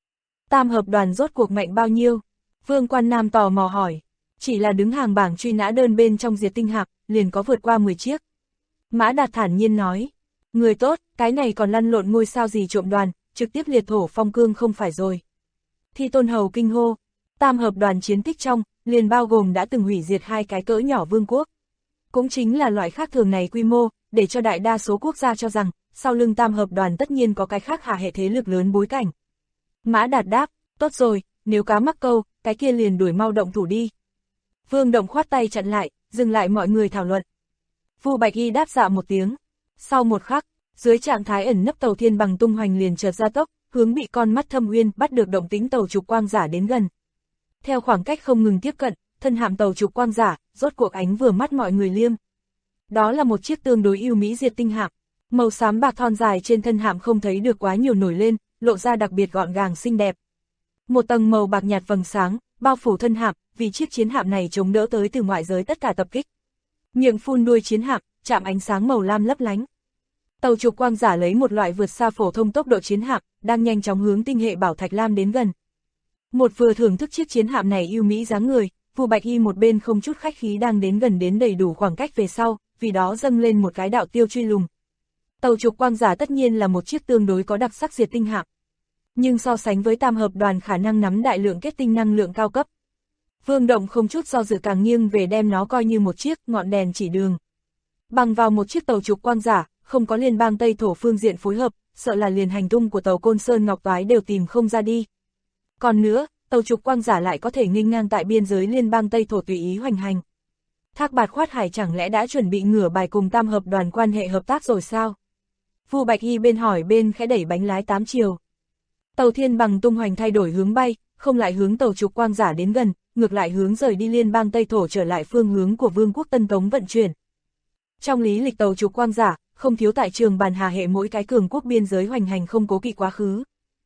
Tam hợp đoàn rốt cuộc mạnh bao nhiêu? Vương Quan Nam tò mò hỏi. Chỉ là đứng hàng bảng truy nã đơn bên trong diệt tinh hạm, liền có vượt qua 10 chiếc. Mã Đạt thản nhiên nói. Người tốt, cái này còn lăn lộn ngôi sao gì trộm đoàn, trực tiếp liệt thổ phong cương không phải rồi. Thi Tôn Hầu kinh hô. Tam hợp đoàn chiến tích trong, liền bao gồm đã từng hủy diệt 2 cái cỡ nhỏ vương quốc. Cũng chính là loại khác thường này quy mô, để cho đại đa số quốc gia cho rằng, sau lưng tam hợp đoàn tất nhiên có cái khác hạ hệ thế lực lớn bối cảnh. Mã Đạt đáp, tốt rồi, nếu cá mắc câu, cái kia liền đuổi mau động thủ đi. Vương Động khoát tay chặn lại, dừng lại mọi người thảo luận. Vu Bạch Y đáp dạ một tiếng. Sau một khắc, dưới trạng thái ẩn nấp tàu Thiên Bằng tung hoành liền chợt ra tốc, hướng bị con mắt Thâm Uyên bắt được động tĩnh tàu trục quang giả đến gần. Theo khoảng cách không ngừng tiếp cận, thân hạm tàu trục quang giả, rốt cuộc ánh vừa mắt mọi người liêm. Đó là một chiếc tương đối ưu mỹ diệt tinh hạm, màu xám bạc thon dài trên thân hạm không thấy được quá nhiều nổi lên, lộ ra đặc biệt gọn gàng xinh đẹp. Một tầng màu bạc nhạt vầng sáng, bao phủ thân hạm, vì chiếc chiến hạm này chống đỡ tới từ ngoại giới tất cả tập kích. Miệng phun đuôi chiến hạm, chạm ánh sáng màu lam lấp lánh. Tàu trục quang giả lấy một loại vượt xa phổ thông tốc độ chiến hạm, đang nhanh chóng hướng tinh hệ Bảo Thạch Lam đến gần. Một vừa thưởng thức chiếc chiến hạm này ưu mỹ dáng người, Vu Bạch Y một bên không chút khách khí đang đến gần đến đầy đủ khoảng cách về sau, vì đó dâng lên một cái đạo tiêu truy lùng. Tàu trục quang giả tất nhiên là một chiếc tương đối có đặc sắc diệt tinh hạm. Nhưng so sánh với tam hợp đoàn khả năng nắm đại lượng kết tinh năng lượng cao cấp, Vương Động không chút do dự càng nghiêng về đem nó coi như một chiếc ngọn đèn chỉ đường. Bằng vào một chiếc tàu trục quang giả, không có liên bang Tây Thổ phương diện phối hợp, sợ là liền hành tung của tàu Côn Sơn Ngọc Toái đều tìm không ra đi. Còn nữa, tàu trục quang giả lại có thể nghênh ngang tại biên giới liên bang Tây Thổ tùy ý hoành hành. Thác Bạt Khoát Hải chẳng lẽ đã chuẩn bị ngửa bài cùng tam hợp đoàn quan hệ hợp tác rồi sao? Vu Bạch Y bên hỏi bên khẽ đẩy bánh lái 8 chiều. Tàu Thiên Bằng tung hoành thay đổi hướng bay, không lại hướng tàu trục quang giả đến gần, ngược lại hướng rời đi liên bang Tây Thổ trở lại phương hướng của Vương quốc Tân Tống vận chuyển. Trong lý lịch tàu trục quang giả, không thiếu tại trường bàn hà hệ mỗi cái cường quốc biên giới hoành hành không cố kỵ quá khứ.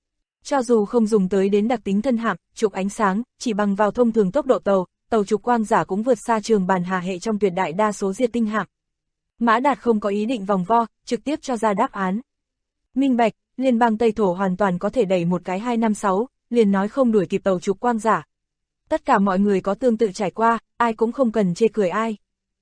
Cho dù không dùng tới đến đặc tính thân hạm, trục ánh sáng, chỉ bằng vào thông thường tốc độ tàu trục quang giả cũng vượt xa trường bàn hà hệ trong tuyệt đại đa số diệt tinh hạm. Mã Đạt không có ý định vòng vo, trực tiếp cho ra đáp án. Minh bạch, liên bang Tây Thổ hoàn toàn có thể đẩy một cái 256, liền nói không đuổi kịp tàu trục quang giả. Tất cả mọi người có tương tự trải qua, ai cũng không cần chê cười ai.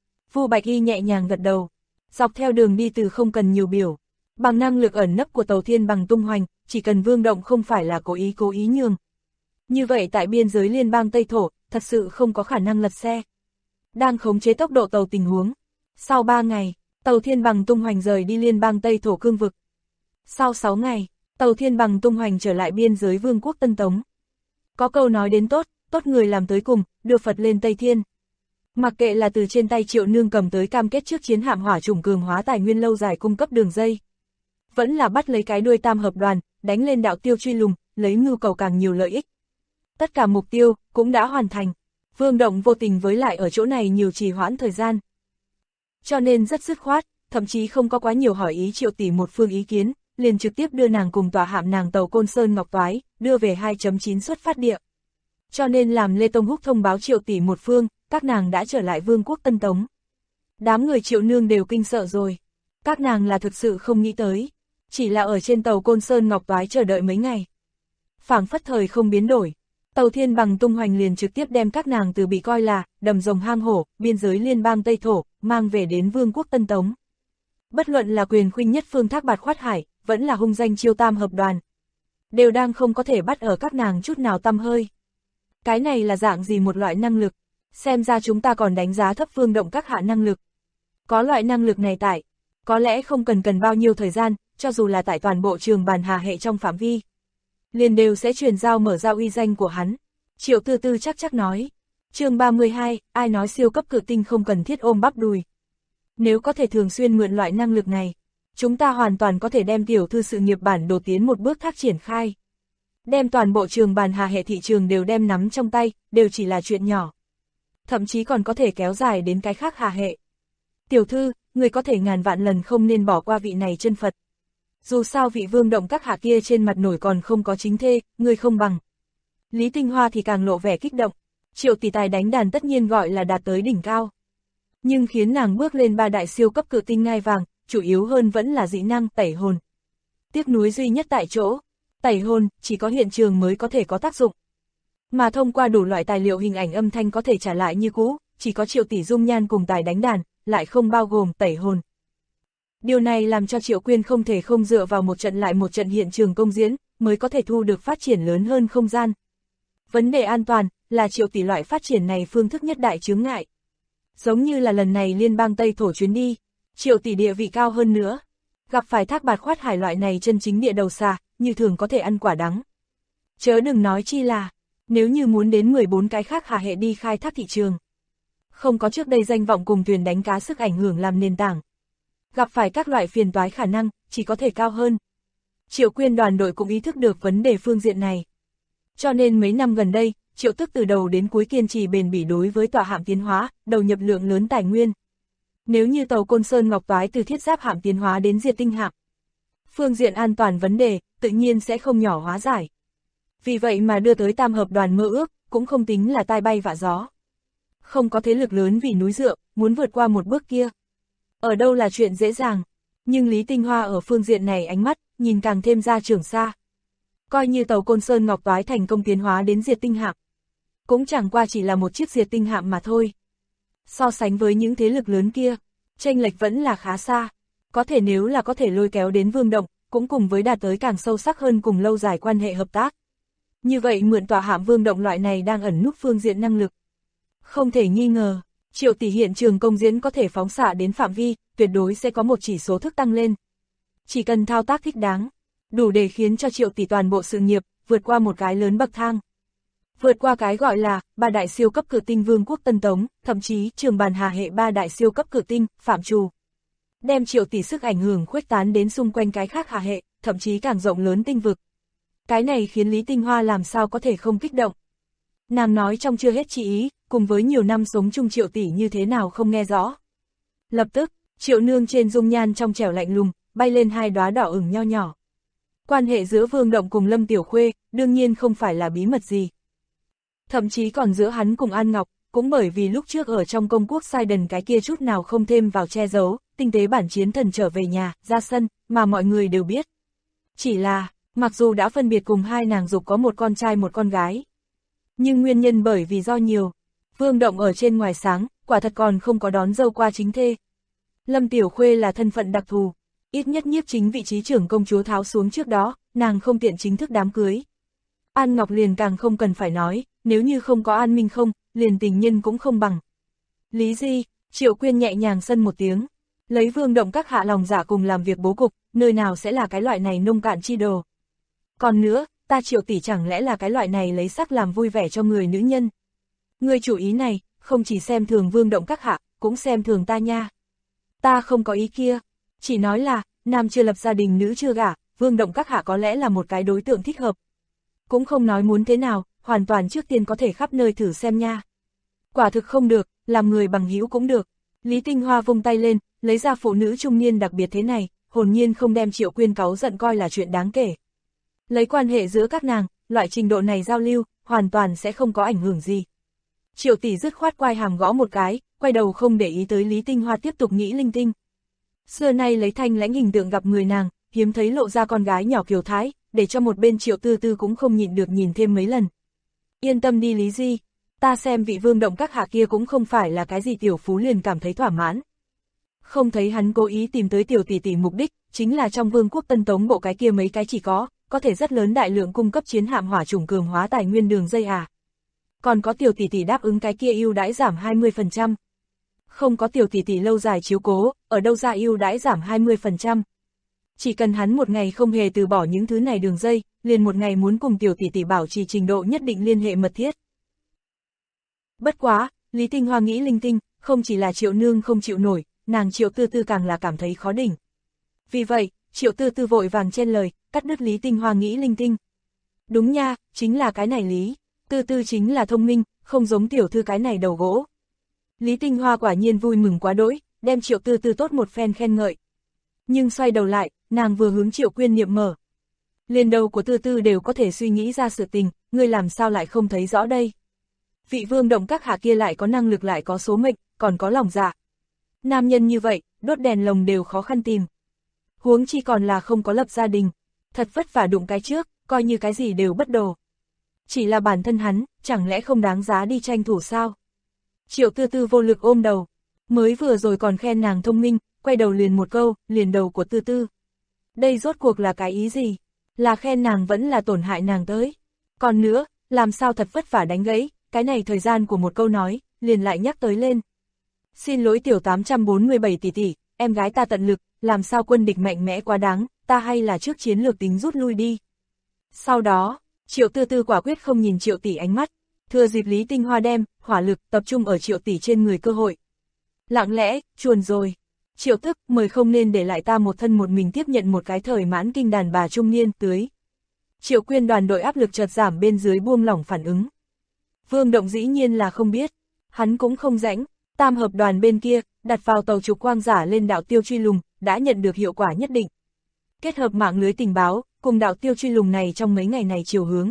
Vu Bạch Y nhẹ nhàng gật đầu. Dọc theo đường đi từ không cần nhiều biểu. Bằng năng lực ẩn nấp của tàu Thiên Bằng tung hoành, chỉ cần Vương Động không phải là cố ý nhường. Như vậy tại biên giới liên bang Tây Thổ, thật sự không có khả năng lật xe. Đang khống chế tốc độ tàu tình huống. Sau 3 ngày, tàu Thiên Bằng tung hoành rời đi liên bang Tây Thổ cương vực. Sau 6 ngày, tàu Thiên Bằng tung hoành trở lại biên giới Vương quốc Tân Tống. Có câu nói đến tốt người làm tới cùng, đưa Phật lên Tây Thiên. Mặc kệ là từ trên tay Triệu Nương cầm tới cam kết trước chiến hạm hỏa chủng cường hóa tài nguyên lâu dài cung cấp đường dây. Vẫn là bắt lấy cái đuôi tam hợp đoàn, đánh lên đạo tiêu truy lùng, lấy mưu cầu càng nhiều lợi ích. Tất cả mục tiêu, cũng đã hoàn thành. Vương Động vô tình với lại ở chỗ này nhiều trì hoãn thời gian. Cho nên rất dứt khoát, thậm chí không có quá nhiều hỏi ý Triệu tỷ một phương ý kiến, liền trực tiếp đưa nàng cùng tòa hạm nàng tàu Côn Sơn Ngọc Toái, đưa về 2.9 xuất phát địa. Cho nên làm Lê Tông Húc thông báo Triệu tỷ một phương, các nàng đã trở lại vương quốc Tân Tống. Đám người Triệu nương đều kinh sợ rồi. Các nàng là thực sự không nghĩ tới. Chỉ là ở trên tàu Côn Sơn Ngọc Toái chờ đợi mấy ngày. Phảng phất thời không biến đổi. Tàu Thiên Bằng tung hoành liền trực tiếp đem các nàng từ bị coi là đầm rồng hang hổ, biên giới liên bang Tây Thổ, mang về đến vương quốc Tân Tống. Bất luận là quyền khuynh nhất phương Thác Bạt Khoát Hải, vẫn là hung danh Chiêu Tam hợp đoàn. Đều đang không có thể bắt ở các nàng chút nào tăm hơi. Cái này là dạng gì một loại năng lực? Xem ra chúng ta còn đánh giá thấp Vương Động các hạ năng lực. Có loại năng lực này tại, có lẽ không cần bao nhiêu thời gian, cho dù là tại toàn bộ Trường Bàn Hà hệ trong phạm vi. Liền đều sẽ truyền giao mở ra uy danh của hắn. Triệu Tư Tư chắc nói. Chương 32, ai nói siêu cấp cự tinh không cần thiết ôm bắp đùi. Nếu có thể thường xuyên mượn loại năng lực này, chúng ta hoàn toàn có thể đem tiểu thư sự nghiệp bản đồ tiến một bước thác triển khai. Đem toàn bộ Trường Bàn Hà hệ thị trường đều đem nắm trong tay, đều chỉ là chuyện nhỏ. Thậm chí còn có thể kéo dài đến cái khác Hà hệ. Tiểu thư, người có thể ngàn vạn lần không nên bỏ qua vị này chân Phật. Dù sao vị Vương Động các hạ kia trên mặt nổi còn không có chính thê, người không bằng. Lý Tinh Hoa thì càng lộ vẻ kích động. Triệu tỷ tài đánh đàn tất nhiên gọi là đạt tới đỉnh cao. Nhưng khiến nàng bước lên 3 đại siêu cấp cự tinh ngai vàng, chủ yếu hơn vẫn là dị năng tẩy hồn. Tiếc nuối duy nhất tại chỗ, tẩy hồn chỉ có hiện trường mới có thể có tác dụng. Mà thông qua đủ loại tài liệu hình ảnh âm thanh có thể trả lại như cũ, chỉ có Triệu tỷ dung nhan cùng tài đánh đàn, lại không bao gồm tẩy hồn. Điều này làm cho Triệu Quyên không thể không dựa vào một trận lại một trận hiện trường công diễn, mới có thể thu được phát triển lớn hơn không gian. Vấn đề an toàn là Triệu tỷ loại phát triển này phương thức nhất đại chướng ngại. Giống như là lần này liên bang Tây Thổ chuyến đi, Triệu tỷ địa vị cao hơn nữa. Gặp phải Thác Bạt Khoát Hải loại này chân chính địa đầu xà, như thường có thể ăn quả đắng. Chớ đừng nói chi là, nếu như muốn đến 14 cái khác Hà hệ đi khai thác thị trường. Không có trước đây danh vọng cùng thuyền đánh cá sức ảnh hưởng làm nền tảng. Gặp phải các loại phiền toái khả năng, chỉ có thể cao hơn. Triệu Quyên đoàn đội cũng ý thức được vấn đề phương diện này. Cho nên mấy năm gần đây, Triệu Tức từ đầu đến cuối kiên trì bền bỉ đối với tọa hạm tiến hóa, đầu nhập lượng lớn tài nguyên. Nếu như tàu Côn Sơn Ngọc Toái từ thiết giáp hạm tiến hóa đến diệt tinh hạm, phương diện an toàn vấn đề, tự nhiên sẽ không nhỏ hóa giải. Vì vậy mà đưa tới Tam hợp đoàn mơ ước, cũng không tính là tai bay vạ gió. Không có thế lực lớn vì núi dựa, muốn vượt qua một bước kia. Ở đâu là chuyện dễ dàng, nhưng Lý Tinh Hoa ở phương diện này ánh mắt, nhìn càng thêm ra trưởng xa. Coi như tàu Côn Sơn Ngọc Toái thành công tiến hóa đến diệt tinh hạm, cũng chẳng qua chỉ là một chiếc diệt tinh hạm mà thôi. So sánh với những thế lực lớn kia, chênh lệch vẫn là khá xa. Có thể nếu là có thể lôi kéo đến Vương Động, cũng cùng với đạt tới càng sâu sắc hơn cùng lâu dài quan hệ hợp tác. Như vậy mượn tọa hạm Vương Động loại này đang ẩn núp phương diện năng lực. Không thể nghi ngờ, Triệu tỷ hiện trường công diễn có thể phóng xạ đến phạm vi, tuyệt đối sẽ có một chỉ số thức tăng lên. Chỉ cần thao tác thích đáng, đủ để khiến cho Triệu tỷ toàn bộ sự nghiệp, vượt qua một cái lớn bậc thang. Vượt qua cái gọi là 3 đại siêu cấp cự tinh vương quốc Tân Tống, thậm chí Trường Bàn Hà hệ 3 đại siêu cấp cự tinh, phạm trù. Đem Triệu tỷ sức ảnh hưởng khuếch tán đến xung quanh cái khác Hà hệ, thậm chí càng rộng lớn tinh vực. Cái này khiến Lý Tinh Hoa làm sao có thể không kích động. Nàng nói trong chưa hết chi ý, cùng với nhiều năm sống chung Triệu tỷ như thế nào không nghe rõ. Lập tức, Triệu nương trên dung nhan trong trẻo lạnh lùng, bay lên 2 đóa đỏ ửng nho nhỏ. Quan hệ giữa Vương Động cùng Lâm Tiểu Khuê, đương nhiên không phải là bí mật gì. Thậm chí còn giữa hắn cùng An Ngọc, cũng bởi vì lúc trước ở trong công quốc sai đần cái kia chút nào không thêm vào che giấu, tinh tế bản chiến thần trở về nhà, ra sân, mà mọi người đều biết. Chỉ là, mặc dù đã phân biệt cùng hai nàng dục có một con trai một con gái, nhưng nguyên nhân bởi vì do nhiều. Vương Động ở trên ngoài sáng, quả thật còn không có đón dâu qua chính thê. Lâm Tiểu Khuê là thân phận đặc thù, ít nhất nhiếp chính vị trí trưởng công chúa tháo xuống trước đó, nàng không tiện chính thức đám cưới. An Ngọc liền càng không cần phải nói, nếu như không có An Minh không, liền tình nhân cũng không bằng. Lý Di, Triệu Quyên nhẹ nhàng sân một tiếng, lấy Vương Động các hạ lòng dạ cùng làm việc bố cục, nơi nào sẽ là cái loại này nông cạn chi đồ. Còn nữa, ta Triệu tỷ chẳng lẽ là cái loại này lấy sắc làm vui vẻ cho người nữ nhân. Người chủ ý này, không chỉ xem thường Vương Động các hạ, cũng xem thường ta nha. Ta không có ý kia, chỉ nói là, nam chưa lập gia đình nữ chưa gả, Vương Động các hạ có lẽ là một cái đối tượng thích hợp. Cũng không nói muốn thế nào, hoàn toàn trước tiên có thể khắp nơi thử xem nha. Quả thực không được, làm người bằng hữu cũng được. Lý Tinh Hoa vung tay lên, lấy ra phụ nữ trung niên đặc biệt thế này, hồn nhiên không đem Triệu Quyên cáu giận coi là chuyện đáng kể. Lấy quan hệ giữa các nàng, loại trình độ này giao lưu, hoàn toàn sẽ không có ảnh hưởng gì. Triệu tỷ dứt khoát quai hàm gõ một cái, quay đầu không để ý tới Lý Tinh Hoa tiếp tục nghĩ linh tinh. Xưa nay lấy thanh lãnh hình tượng gặp người nàng, hiếm thấy lộ ra con gái nhỏ kiều thái, để cho một bên Triệu Tư Tư cũng không nhịn được nhìn thêm mấy lần. Yên tâm đi Lý Di, ta xem vị vương động các hạ kia cũng không phải là cái gì tiểu phú liền cảm thấy thỏa mãn. Không thấy hắn cố ý tìm tới tiểu tỷ tỷ mục đích, chính là trong vương quốc Tân Tống bộ cái kia mấy cái chỉ có thể rất lớn đại lượng cung cấp chiến hạm hỏa chủng cường hóa tài nguyên đường dây à. Còn có tiểu tỷ tỷ đáp ứng cái kia ưu đãi giảm 20%. Không có tiểu tỷ tỷ lâu dài chiếu cố, ở đâu ra ưu đãi giảm 20%. Chỉ cần hắn một ngày không hề từ bỏ những thứ này đường dây, liền một ngày muốn cùng tiểu tỷ tỷ bảo trì trình độ nhất định liên hệ mật thiết. Bất quá, Lý Tinh Hoa nghĩ linh tinh, không chỉ là Triệu nương không chịu nổi, nàng Triệu Tư Tư càng là cảm thấy khó đỉnh. Vì vậy, Triệu Tư Tư vội vàng chen lời, cắt đứt Lý Tinh Hoa nghĩ linh tinh. Đúng nha, chính là cái này Lý Tư Tư chính là thông minh, không giống tiểu thư cái này đầu gỗ. Lý Tinh Hoa quả nhiên vui mừng quá đỗi, đem Triệu Tư Tư tốt một phen khen ngợi. Nhưng xoay đầu lại, nàng vừa hướng Triệu Quyên niệm mở. Liền đầu của Tư Tư đều có thể suy nghĩ ra sự tình, ngươi làm sao lại không thấy rõ đây. Vị vương động các hạ kia lại có năng lực lại có số mệnh, còn có lòng dạ. Nam nhân như vậy, đốt đèn lồng đều khó khăn tìm. Huống chi còn là không có lập gia đình, thật vất vả đụng cái trước, coi như cái gì đều bất đồ. Chỉ là bản thân hắn, chẳng lẽ không đáng giá đi tranh thủ sao? Triệu Tư Tư vô lực ôm đầu, mới vừa rồi còn khen nàng thông minh, quay đầu liền một câu, liền đầu của Tư Tư. Đây rốt cuộc là cái ý gì? Là khen nàng vẫn là tổn hại nàng tới. Còn nữa, làm sao thật vất vả đánh gãy, cái này thời gian của một câu nói, liền lại nhắc tới lên. Xin lỗi tiểu 847 tỷ tỷ, em gái ta tận lực, làm sao quân địch mạnh mẽ quá đáng, ta hay là trước chiến lược tính rút lui đi. Sau đó, Triệu Tư Tư quả quyết không nhìn Triệu tỷ ánh mắt, thừa dịp Lý Tinh Hoa đem hỏa lực tập trung ở Triệu tỷ trên người cơ hội. Lặng lẽ, chuồn rồi. Triệu tức, mời không nên để lại ta một thân một mình tiếp nhận một cái thời mãn kinh đàn bà trung niên tưới. Triệu Quyên đoàn đội áp lực chợt giảm bên dưới buông lỏng phản ứng. Vương Động dĩ nhiên là không biết, hắn cũng không rãnh, tam hợp đoàn bên kia, đặt vào tàu trục quang giả lên đạo tiêu truy lùng, đã nhận được hiệu quả nhất định. Kết hợp mạng lưới tình báo, cùng đạo tiêu truy lùng này trong mấy ngày này chiều hướng.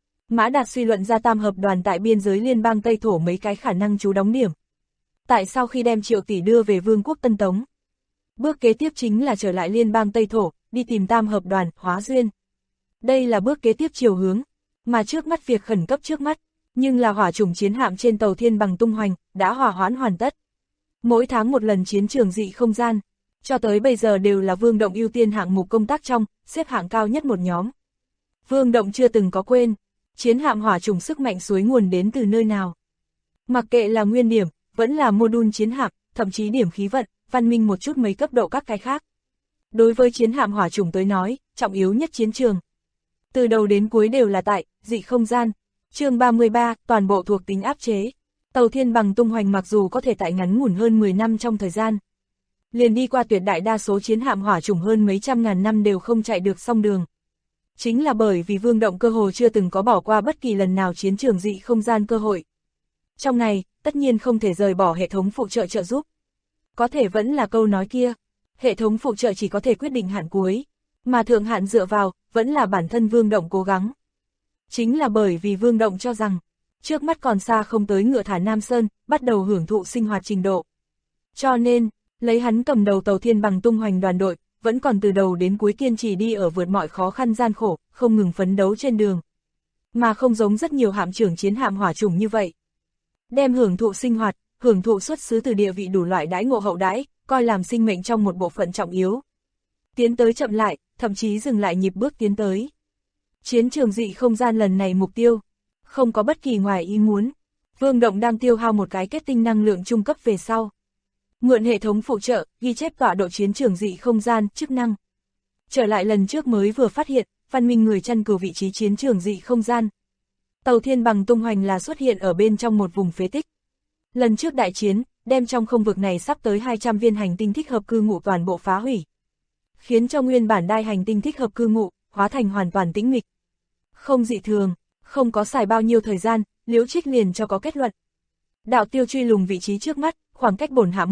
Mã Đạt suy luận ra tam hợp đoàn tại biên giới liên bang Tây Thổ mấy cái khả năng trú đóng điểm. Tại sao khi đem Triệu tỷ đưa về vương quốc Tân Tống? Bước kế tiếp chính là trở lại liên bang Tây Thổ, đi tìm tam hợp đoàn, hóa duyên. Đây là bước kế tiếp chiều hướng, mà trước mắt việc khẩn cấp trước mắt, nhưng là hỏa chủng chiến hạm trên tàu Thiên Bằng tung hoành, đã hỏa hoãn hoàn tất. Mỗi tháng một lần chiến trường dị không gian, cho tới bây giờ đều là Vương Động ưu tiên hạng mục công tác trong, xếp hạng cao nhất một nhóm. Vương Động chưa từng có quên, chiến hạm hỏa chủng sức mạnh suối nguồn đến từ nơi nào. Mặc kệ là nguyên điểm, vẫn là mô-đun chiến hạm, thậm chí điểm khí vận, văn minh một chút mấy cấp độ các cái khác. Đối với chiến hạm hỏa chủng tới nói, trọng yếu nhất chiến trường. Từ đầu đến cuối đều là tại, dị không gian. Chương 33, toàn bộ thuộc tính áp chế. Tàu Thiên Bằng tung hoành mặc dù có thể tại ngắn ngủn hơn 10 năm trong thời gian. Liền đi qua tuyệt đại đa số chiến hạm hỏa chủng hơn mấy trăm ngàn năm đều không chạy được xong đường. Chính là bởi vì Vương Động cơ hồ chưa từng có bỏ qua bất kỳ lần nào chiến trường dị không gian cơ hội. Trong này, tất nhiên không thể rời bỏ hệ thống phụ trợ trợ giúp. Có thể vẫn là câu nói kia, hệ thống phụ trợ chỉ có thể quyết định hạn cuối, mà thượng hạn dựa vào, vẫn là bản thân Vương Động cố gắng. Chính là bởi vì Vương Động cho rằng, trước mắt còn xa không tới ngựa thả Nam Sơn, bắt đầu hưởng thụ sinh hoạt trình độ. Cho nên, lấy hắn cầm đầu tàu Thiên Bằng tung hoành đoàn đội, vẫn còn từ đầu đến cuối kiên trì đi ở vượt mọi khó khăn gian khổ, không ngừng phấn đấu trên đường. Mà không giống rất nhiều hạm trưởng chiến hạm hỏa chủng như vậy. Đem hưởng thụ sinh hoạt, hưởng thụ xuất xứ từ địa vị đủ loại đãi ngộ hậu đãi, coi làm sinh mệnh trong một bộ phận trọng yếu. Tiến tới chậm lại, thậm chí dừng lại nhịp bước tiến tới. Chiến trường dị không gian lần này mục tiêu, không có bất kỳ ngoài ý muốn. Vương Động đang tiêu hao một cái kết tinh năng lượng trung cấp về sau. Mượn hệ thống phụ trợ, ghi chép tọa độ chiến trường dị không gian, chức năng. Trở lại lần trước mới vừa phát hiện, văn minh người chăn cừu vị trí chiến trường dị không gian. Tàu Thiên Bằng tung hoành là xuất hiện ở bên trong một vùng phế tích. Lần trước đại chiến, đem trong không vực này sắp tới 200 viên hành tinh thích hợp cư ngụ toàn bộ phá hủy. Khiến cho nguyên bản đai hành tinh thích hợp cư ngụ, hóa thành hoàn toàn tĩnh mịch. Không dị thường, không có xài bao nhiêu thời gian, Liễu Trích liền cho có kết luận. Đạo tiêu truy lùng vị trí trước mắt, khoảng cách bổn hạm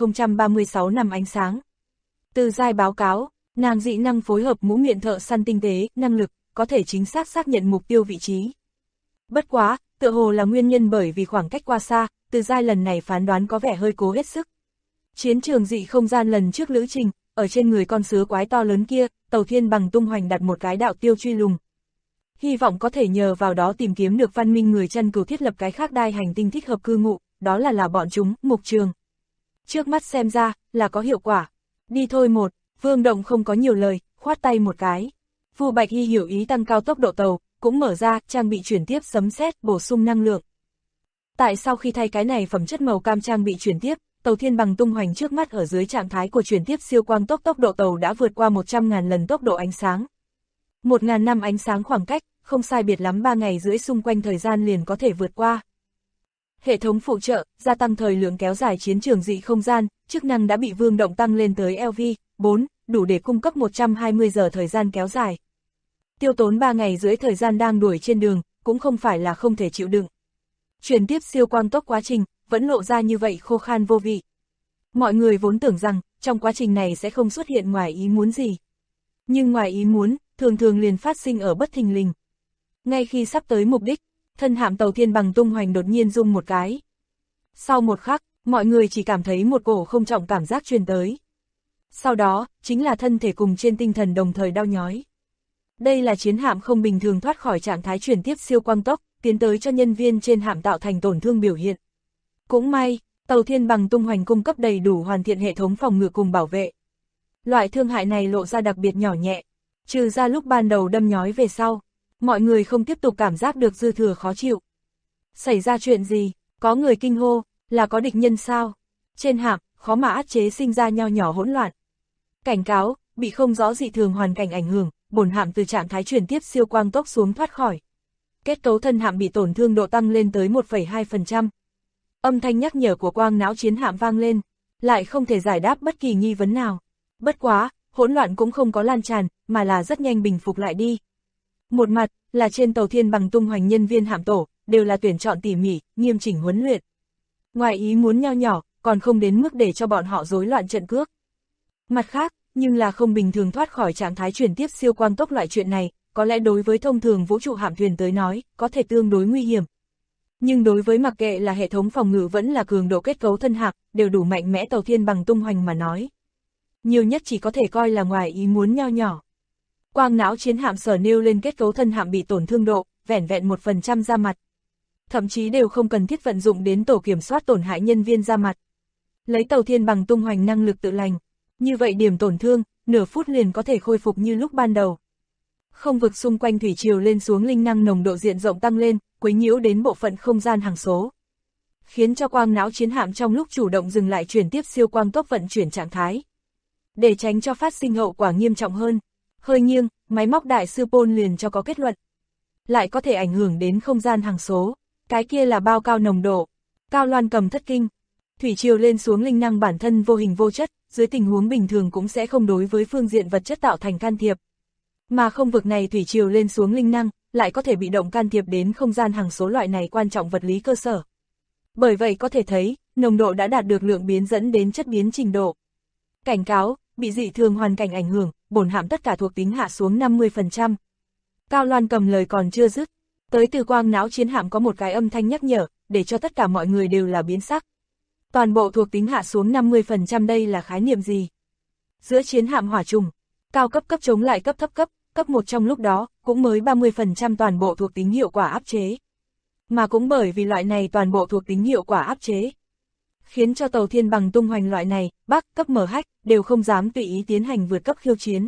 1036 năm ánh sáng. Từ giai báo cáo, nàng dị năng phối hợp mũ miệng thợ săn tinh tế, năng lực, có thể chính xác xác nhận mục tiêu vị trí. Bất quá, tựa hồ là nguyên nhân bởi vì khoảng cách qua xa, Từ Giai lần này phán đoán có vẻ hơi cố hết sức. Chiến trường dị không gian lần trước lữ trình, ở trên người con sứa quái to lớn kia, Tàu Thiên Bằng tung hoành đặt một cái đạo tiêu truy lùng. Hy vọng có thể nhờ vào đó tìm kiếm được văn minh người chân cừu thiết lập cái khác đai hành tinh thích hợp cư ngụ, đó là bọn chúng, Mục Trường. Trước mắt xem ra, là có hiệu quả. Đi thôi một, Vương Động không có nhiều lời, khoát tay một cái. Vu Bạch Hy hiểu ý tăng cao tốc độ tàu, cũng mở ra, trang bị chuyển tiếp sấm sét bổ sung năng lượng. Tại sau khi thay cái này phẩm chất màu cam trang bị chuyển tiếp, Tàu Thiên Bằng tung hoành trước mắt ở dưới trạng thái của chuyển tiếp siêu quang tốc độ tàu đã vượt qua 100.000 lần tốc độ ánh sáng. 1.000 năm ánh sáng khoảng cách, không sai biệt lắm 3 ngày rưỡi xung quanh thời gian liền có thể vượt qua. Hệ thống phụ trợ, gia tăng thời lượng kéo dài chiến trường dị không gian, chức năng đã bị Vương Động tăng lên tới LV4, đủ để cung cấp 120 giờ thời gian kéo dài. Tiêu tốn 3 ngày rưỡi thời gian đang đuổi trên đường, cũng không phải là không thể chịu đựng. Chuyển tiếp siêu quang tốc quá trình, vẫn lộ ra như vậy khô khan vô vị. Mọi người vốn tưởng rằng, trong quá trình này sẽ không xuất hiện ngoài ý muốn gì. Nhưng ngoài ý muốn, thường thường liền phát sinh ở bất thình lình. Ngay khi sắp tới mục đích, thân hạm Tàu Thiên Bằng tung hoành đột nhiên rung một cái. Sau một khắc, mọi người chỉ cảm thấy một cổ không trọng cảm giác truyền tới. Sau đó, chính là thân thể cùng trên tinh thần đồng thời đau nhói. Đây là chiến hạm không bình thường thoát khỏi trạng thái chuyển tiếp siêu quang tốc, tiến tới cho nhân viên trên hạm tạo thành tổn thương biểu hiện. Cũng may, Tàu Thiên Bằng tung hoành cung cấp đầy đủ hoàn thiện hệ thống phòng ngự cùng bảo vệ. Loại thương hại này lộ ra đặc biệt nhỏ nhẹ, trừ ra lúc ban đầu đâm nhói về sau, mọi người không tiếp tục cảm giác được dư thừa khó chịu. Xảy ra chuyện gì? Có người kinh hô, là có địch nhân sao? Trên hạm, khó mà áp chế sinh ra nho nhỏ hỗn loạn. Cảnh cáo, bị không rõ dị thường hoàn cảnh ảnh hưởng, bổn hạm từ trạng thái chuyển tiếp siêu quang tốc xuống thoát khỏi. Kết cấu thân hạm bị tổn thương độ tăng lên tới 1,2%. Âm thanh nhắc nhở của quang não chiến hạm vang lên, lại không thể giải đáp bất kỳ nghi vấn nào. Bất quá, hỗn loạn cũng không có lan tràn, mà là rất nhanh bình phục lại đi. Một mặt, là trên Tàu Thiên Bằng tung hoành nhân viên hạm tổ, đều là tuyển chọn tỉ mỉ, nghiêm chỉnh huấn luyện. Ngoài ý muốn nho nhỏ, còn không đến mức để cho bọn họ rối loạn trận cước. Mặt khác, nhưng là không bình thường thoát khỏi trạng thái chuyển tiếp siêu quang tốc loại chuyện này, có lẽ đối với thông thường vũ trụ hạm thuyền tới nói, có thể tương đối nguy hiểm. Nhưng đối với mặc kệ là hệ thống phòng ngự vẫn là cường độ kết cấu thân hạm, đều đủ mạnh mẽ Tàu Thiên Bằng tung hoành mà nói. Nhiều nhất chỉ có thể coi là ngoài ý muốn nho nhỏ. Quang não chiến hạm sở nêu lên kết cấu thân hạm bị tổn thương độ, vẻn vẹn 1% ra mặt. Thậm chí đều không cần thiết vận dụng đến tổ kiểm soát tổn hại nhân viên ra mặt. Lấy Tàu Thiên Bằng tung hoành năng lực tự lành, như vậy điểm tổn thương, nửa phút liền có thể khôi phục như lúc ban đầu. Không vực xung quanh thủy triều lên xuống linh năng nồng độ diện rộng tăng lên, quấy nhiễu đến bộ phận không gian hàng số. Khiến cho quang não chiến hạm trong lúc chủ động dừng lại chuyển tiếp siêu quang tốc vận chuyển trạng thái. Để tránh cho phát sinh hậu quả nghiêm trọng hơn, hơi nghiêng, máy móc đại sư Paul liền cho có kết luận. Lại có thể ảnh hưởng đến không gian hàng số, cái kia là bao cao nồng độ. Cao Loan cầm thất kinh. Thủy triều lên xuống linh năng bản thân vô hình vô chất, dưới tình huống bình thường cũng sẽ không đối với phương diện vật chất tạo thành can thiệp. Mà không vực này thủy triều lên xuống linh năng, lại có thể bị động can thiệp đến không gian hàng số loại này quan trọng vật lý cơ sở. Bởi vậy có thể thấy, nồng độ đã đạt được lượng biến dẫn đến chất biến trình độ. Cảnh cáo, bị dị thường hoàn cảnh ảnh hưởng, bổn hạm tất cả thuộc tính hạ xuống 50%. Cao Loan cầm lời còn chưa dứt, tới từ quang não chiến hạm có một cái âm thanh nhắc nhở, để cho tất cả mọi người đều là biến sắc. Toàn bộ thuộc tính hạ xuống 50% đây là khái niệm gì? Giữa chiến hạm hỏa trùng, cao cấp cấp chống lại cấp thấp cấp, cấp 1 trong lúc đó, cũng mới 30% toàn bộ thuộc tính hiệu quả áp chế. Mà cũng bởi vì loại này toàn bộ thuộc tính hiệu quả áp chế, khiến cho Tàu Thiên Bằng tung hoành loại này, Bắc cấp MH, đều không dám tùy ý tiến hành vượt cấp khiêu chiến.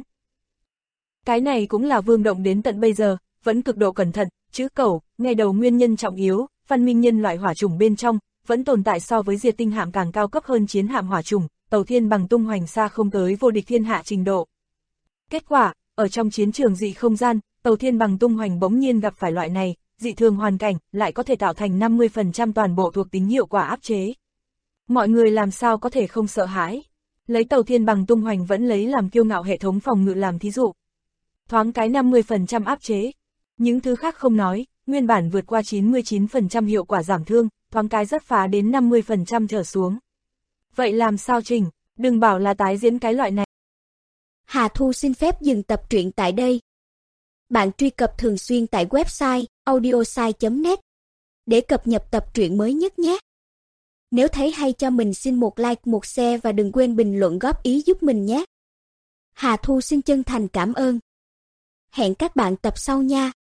Cái này cũng là Vương Động đến tận bây giờ, vẫn cực độ cẩn thận, chữ cẩu, ngay đầu nguyên nhân trọng yếu, văn minh nhân loại hỏa trùng bên trong, vẫn tồn tại so với diệt tinh hạm càng cao cấp hơn chiến hạm hỏa trùng, Tàu Thiên Bằng tung hoành xa không tới vô địch thiên hạ trình độ. Kết quả, ở trong chiến trường dị không gian, Tàu Thiên Bằng tung hoành bỗng nhiên gặp phải loại này, dị thường hoàn cảnh, lại có thể tạo thành 50% toàn bộ thuộc tính hiệu quả áp chế. Mọi người làm sao có thể không sợ hãi? Lấy Tàu Thiên Bằng tung hoành vẫn lấy làm kiêu ngạo hệ thống phòng ngự làm thí dụ. Thoáng cái 50% áp chế. Những thứ khác không nói, nguyên bản vượt qua 99% hiệu quả giảm thương, thoáng cái rất phá đến 50% trở xuống. Vậy làm sao chỉnh? Đừng bảo là tái diễn cái loại này. Hà Thu xin phép dừng tập truyện tại đây. Bạn truy cập thường xuyên tại website audiosai.net để cập nhật tập truyện mới nhất nhé. Nếu thấy hay cho mình xin một like, một share và đừng quên bình luận góp ý giúp mình nhé. Hà Thu xin chân thành cảm ơn. Hẹn các bạn tập sau nha.